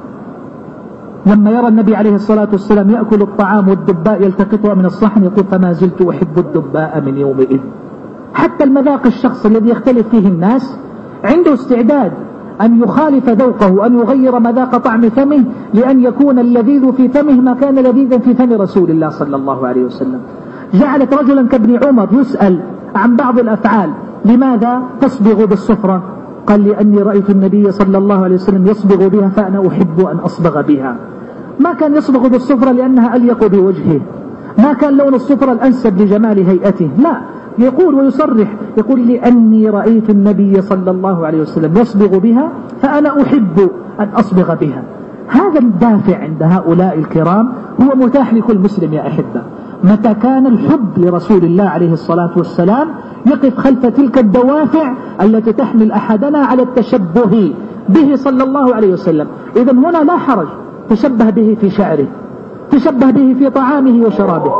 لما يرى النبي عليه الصلاة والسلام يأكل الطعام والدباء يلتقطها من الصحن يقول فما زلت أحب الدباء من يومئذ. حتى المذاق الشخص الذي يختلف فيه الناس عنده استعداد أن يخالف ذوقه، أن يغير مذاق طعم فمه لأن يكون اللذيذ في فمه ما كان لذيذا في فم رسول الله صلى الله عليه وسلم. جعلت رجلا كابن عمر يسأل عن بعض الأفعال: لماذا تصبغ بالصفرة؟ قال: لأني رأيت النبي صلى الله عليه وسلم يصبغ بها فأنا أحب أن أصبغ بها. ما كان يصبغ بالصفرة لأنها أليق بوجهه، ما كان لون الصفرة الأنسب لجمال هيئته، لا، يقول ويصرح، يقول: لأني رأيت النبي صلى الله عليه وسلم يصبغ بها فأنا أحب أن أصبغ بها. هذا الدافع عند هؤلاء الكرام هو متاح لكل مسلم يا أحبة. متى كان الحب لرسول الله عليه الصلاة والسلام يقف خلف تلك الدوافع التي تحمل أحدنا على التشبه به صلى الله عليه وسلم. إذن هنا لا حرج، تشبه به في شعره، تشبه به في طعامه وشرابه.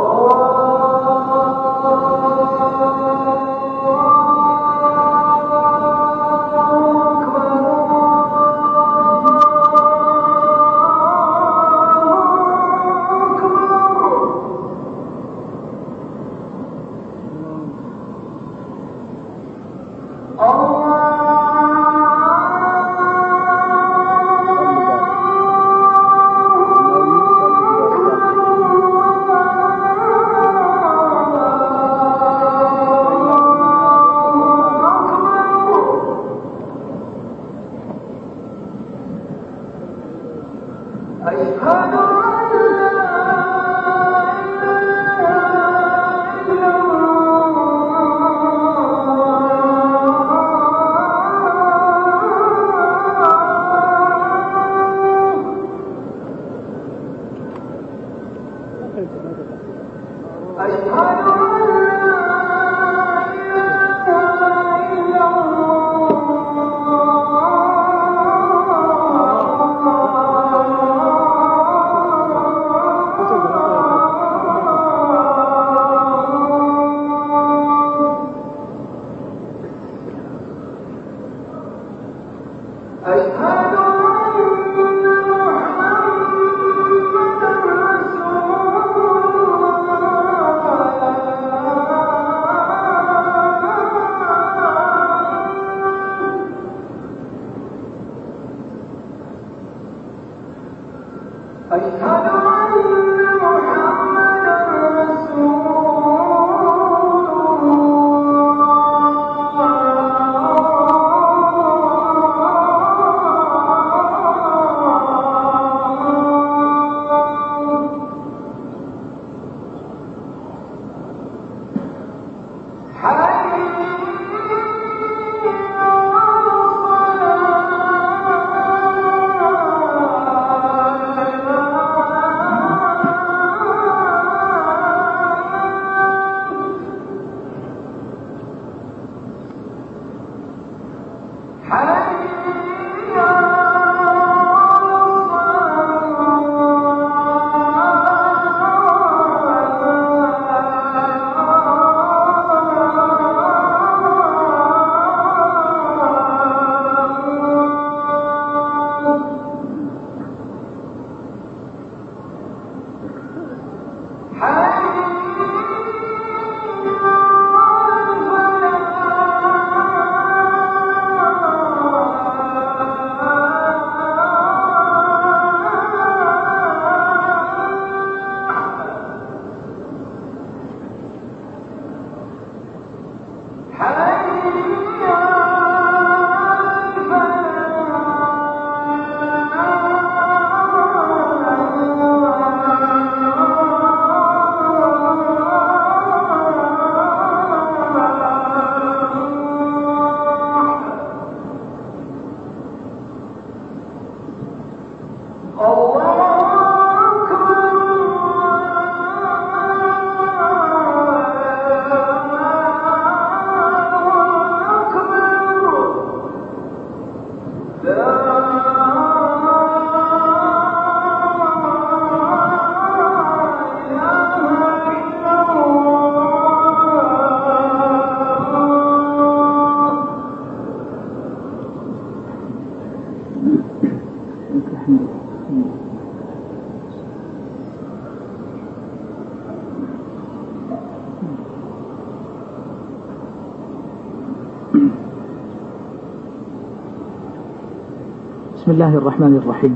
بسم الله الرحمن الرحيم.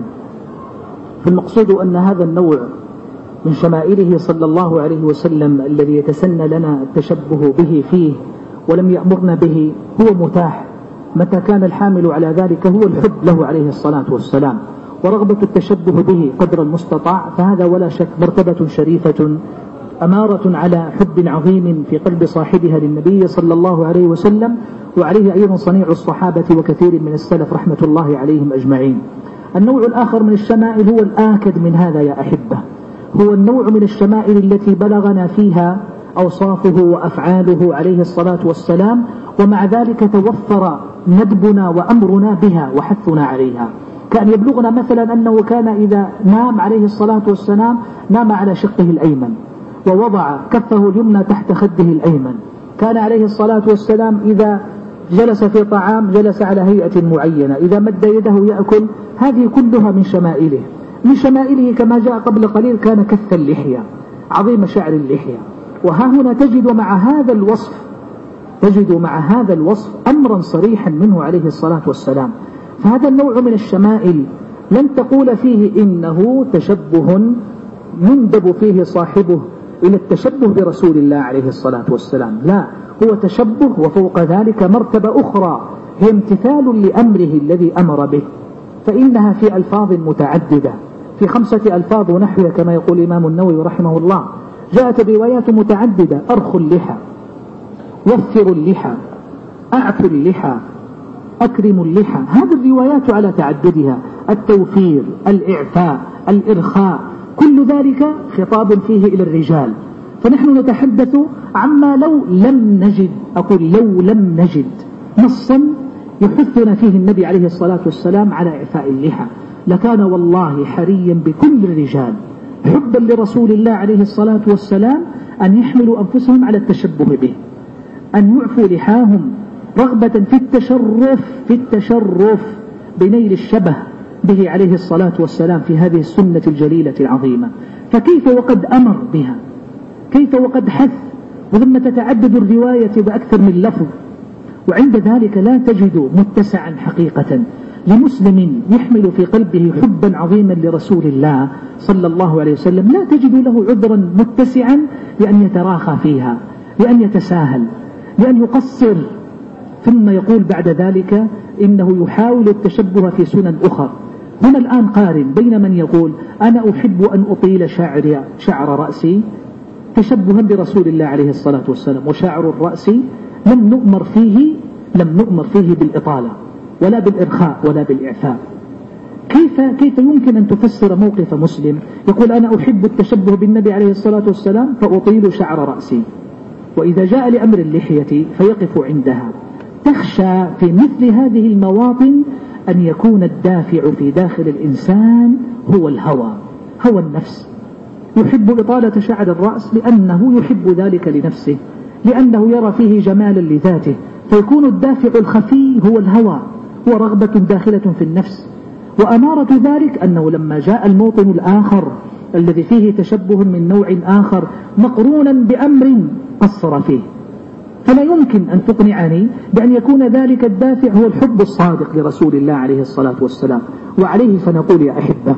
فالمقصود أن هذا النوع من شمائله صلى الله عليه وسلم الذي يتسنى لنا التشبه به فيه ولم يأمرنا به هو متاح متى كان الحامل على ذلك هو الحب له عليه الصلاة والسلام ورغبة التشبه به قدر المستطاع، فهذا ولا شك مرتبة شريفة أمارة على حب عظيم في قلب صاحبها للنبي صلى الله عليه وسلم، وعليه أيضا صنيع الصحابة وكثير من السلف رحمة الله عليهم أجمعين. النوع الآخر من الشمائل هو الآكد من هذا يا أحبة، هو النوع من الشمائل التي بلغنا فيها أوصافه وأفعاله عليه الصلاة والسلام، ومع ذلك توفر ندبنا وأمرنا بها وحثنا عليها. كان يبلغنا مثلا أنه كان إذا نام عليه الصلاة والسلام نام على شقه الأيمن ووضع كفه اليمنى تحت خده الأيمن. كان عليه الصلاة والسلام إذا جلس في طعام جلس على هيئة معينة، إذا مد يده يأكل. هذه كلها من شمائله. من شمائله كما جاء قبل قليل كان كث اللحية، عظيم شعر اللحية. وها هنا تجد مع هذا الوصف تجد مع هذا الوصف أمرا صريحا منه عليه الصلاة والسلام. فهذا النوع من الشمائل لن تقول فيه إنه تشبه يندب فيه صاحبه إلى التشبه برسول الله عليه الصلاة والسلام، لا، هو تشبه وفوق ذلك مرتبة أخرى هي امتثال لأمره الذي أمر به. فإنها في ألفاظ متعددة، في خمسة ألفاظ ونحوها كما يقول الإمام النووي رحمه الله. جاءت الروايات متعددة: أرخوا اللحى، وفروا اللحى، أعفوا اللحى، أكرموا اللحى. هذه الروايات على تعددها، التوفير، الإعفاء، الإرخاء، كل ذلك خطاب فيه إلى الرجال. فنحن نتحدث عما لو لم نجد، أقول لو لم نجد نصا يحثنا فيه النبي عليه الصلاة والسلام على إعفاء اللحى، لكان والله حريا بكل الرجال حبا لرسول الله عليه الصلاة والسلام أن يحملوا أنفسهم على التشبه به، أن يعفوا لحاهم رغبة في التشرف في التشرف بنيل الشبه به عليه الصلاة والسلام في هذه السنة الجليلة العظيمة. فكيف وقد أمر بها، كيف وقد حث، وثم تتعدد الرواية بأكثر من لفظ، وعند ذلك لا تجد متسعا حقيقة لمسلم يحمل في قلبه حبا عظيما لرسول الله صلى الله عليه وسلم، لا تجد له عذرا متسعا لأن يتراخى فيها، لأن يتساهل، لأن يقصر. ثم يقول بعد ذلك إنه يحاول التشبه في سنن أخرى. هنا الآن قارن بين من يقول أنا أحب أن أطيل شعر, شعر رأسي تشبها برسول الله عليه الصلاة والسلام، وشعر الرأس لم نؤمر فيه لم نؤمر فيه بالإطالة ولا بالإرخاء ولا بالإعفاء. كيف كيف يمكن أن تفسر موقف مسلم يقول أنا أحب التشبه بالنبي عليه الصلاة والسلام فأطيل شعر رأسي، وإذا جاء لأمر اللحية فيقف عندها؟ تخشى في مثل هذه المواطن أن يكون الدافع في داخل الإنسان هو الهوى، هوى النفس. يحب إطالة شعر الرأس لأنه يحب ذلك لنفسه، لأنه يرى فيه جمالا لذاته، فيكون الدافع الخفي هو الهوى، هو رغبة داخلة في النفس. وأمارة ذلك أنه لما جاء الموطن الآخر الذي فيه تشبه من نوع آخر مقرونا بأمر قصر فيه، فلا يمكن أن تقنعني بأن يكون ذلك الدافع هو الحب الصادق لرسول الله عليه الصلاة والسلام. وعليه فنقول يا أحبة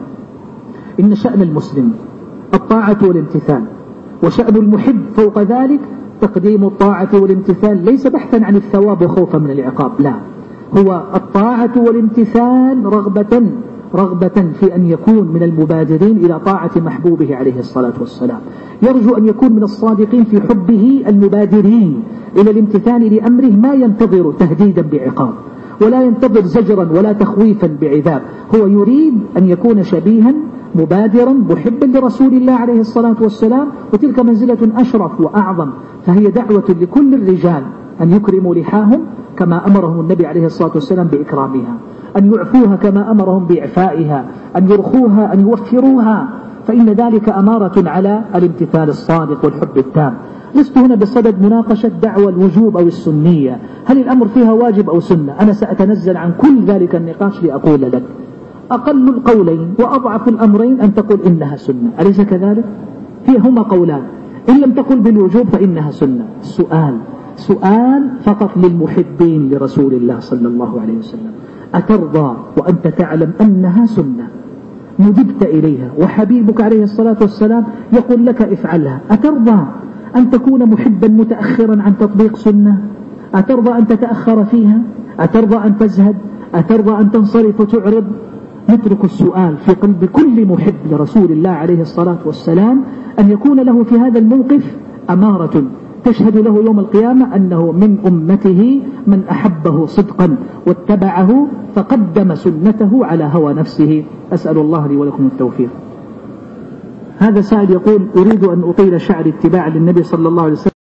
إن شأن المسلم الطاعة والامتثال، وشأن المحب فوق ذلك تقديم الطاعة والامتثال، ليس بحثا عن الثواب وخوفا من العقاب، لا، هو الطاعة والامتثال رغبة رغبة في أن يكون من المبادرين إلى طاعة محبوبه عليه الصلاة والسلام، يرجو أن يكون من الصادقين في حبه المبادرين إلى الامتثال لأمره، ما ينتظر تهديدا بعقاب ولا ينتظر زجرا ولا تخويفا بعذاب، هو يريد أن يكون شبيها مبادرا محبا لرسول الله عليه الصلاة والسلام، وتلك منزلة أشرف وأعظم. فهي دعوة لكل الرجال أن يكرموا لحاهم كما أمرهم النبي عليه الصلاة والسلام بإكرامها، أن يعفوها كما أمرهم بإعفائها، أن يرخوها، أن يوفروها، فإن ذلك أمارة على الامتثال الصادق والحب التام. لست هنا بصدد مناقشة دعوى الوجوب أو السنية، هل الأمر فيها واجب أو سنة، أنا سأتنزل عن كل ذلك النقاش لأقول لك أقل القولين وأضعف الأمرين أن تقول إنها سنة، أليس كذلك؟ فيهما قولان، إن لم تقل بالوجوب فإنها سنة. السؤال سؤال فقط للمحبين لرسول الله صلى الله عليه وسلم، أترضى وأنت تعلم أنها سنة ندبت إليها وحبيبك عليه الصلاة والسلام يقول لك افعلها؟ أترضى أن تكون محبا متأخرا عن تطبيق سنة؟ أترضى أن تتأخر فيها؟ أترضى أن تزهد؟ أترضى أن تنصرف وتعرض؟ نترك السؤال في قلب كل محب لرسول الله عليه الصلاة والسلام أن يكون له في هذا الموقف أمارة تشهد له يوم القيامة أنه من أمته من أحبه صدقا واتبعه فقدم سنته على هوى نفسه. أسأل الله لي ولكم التوفيق. هذا سائل يقول: أريد أن أطيل شعري اتباعا للنبي صلى الله عليه وسلم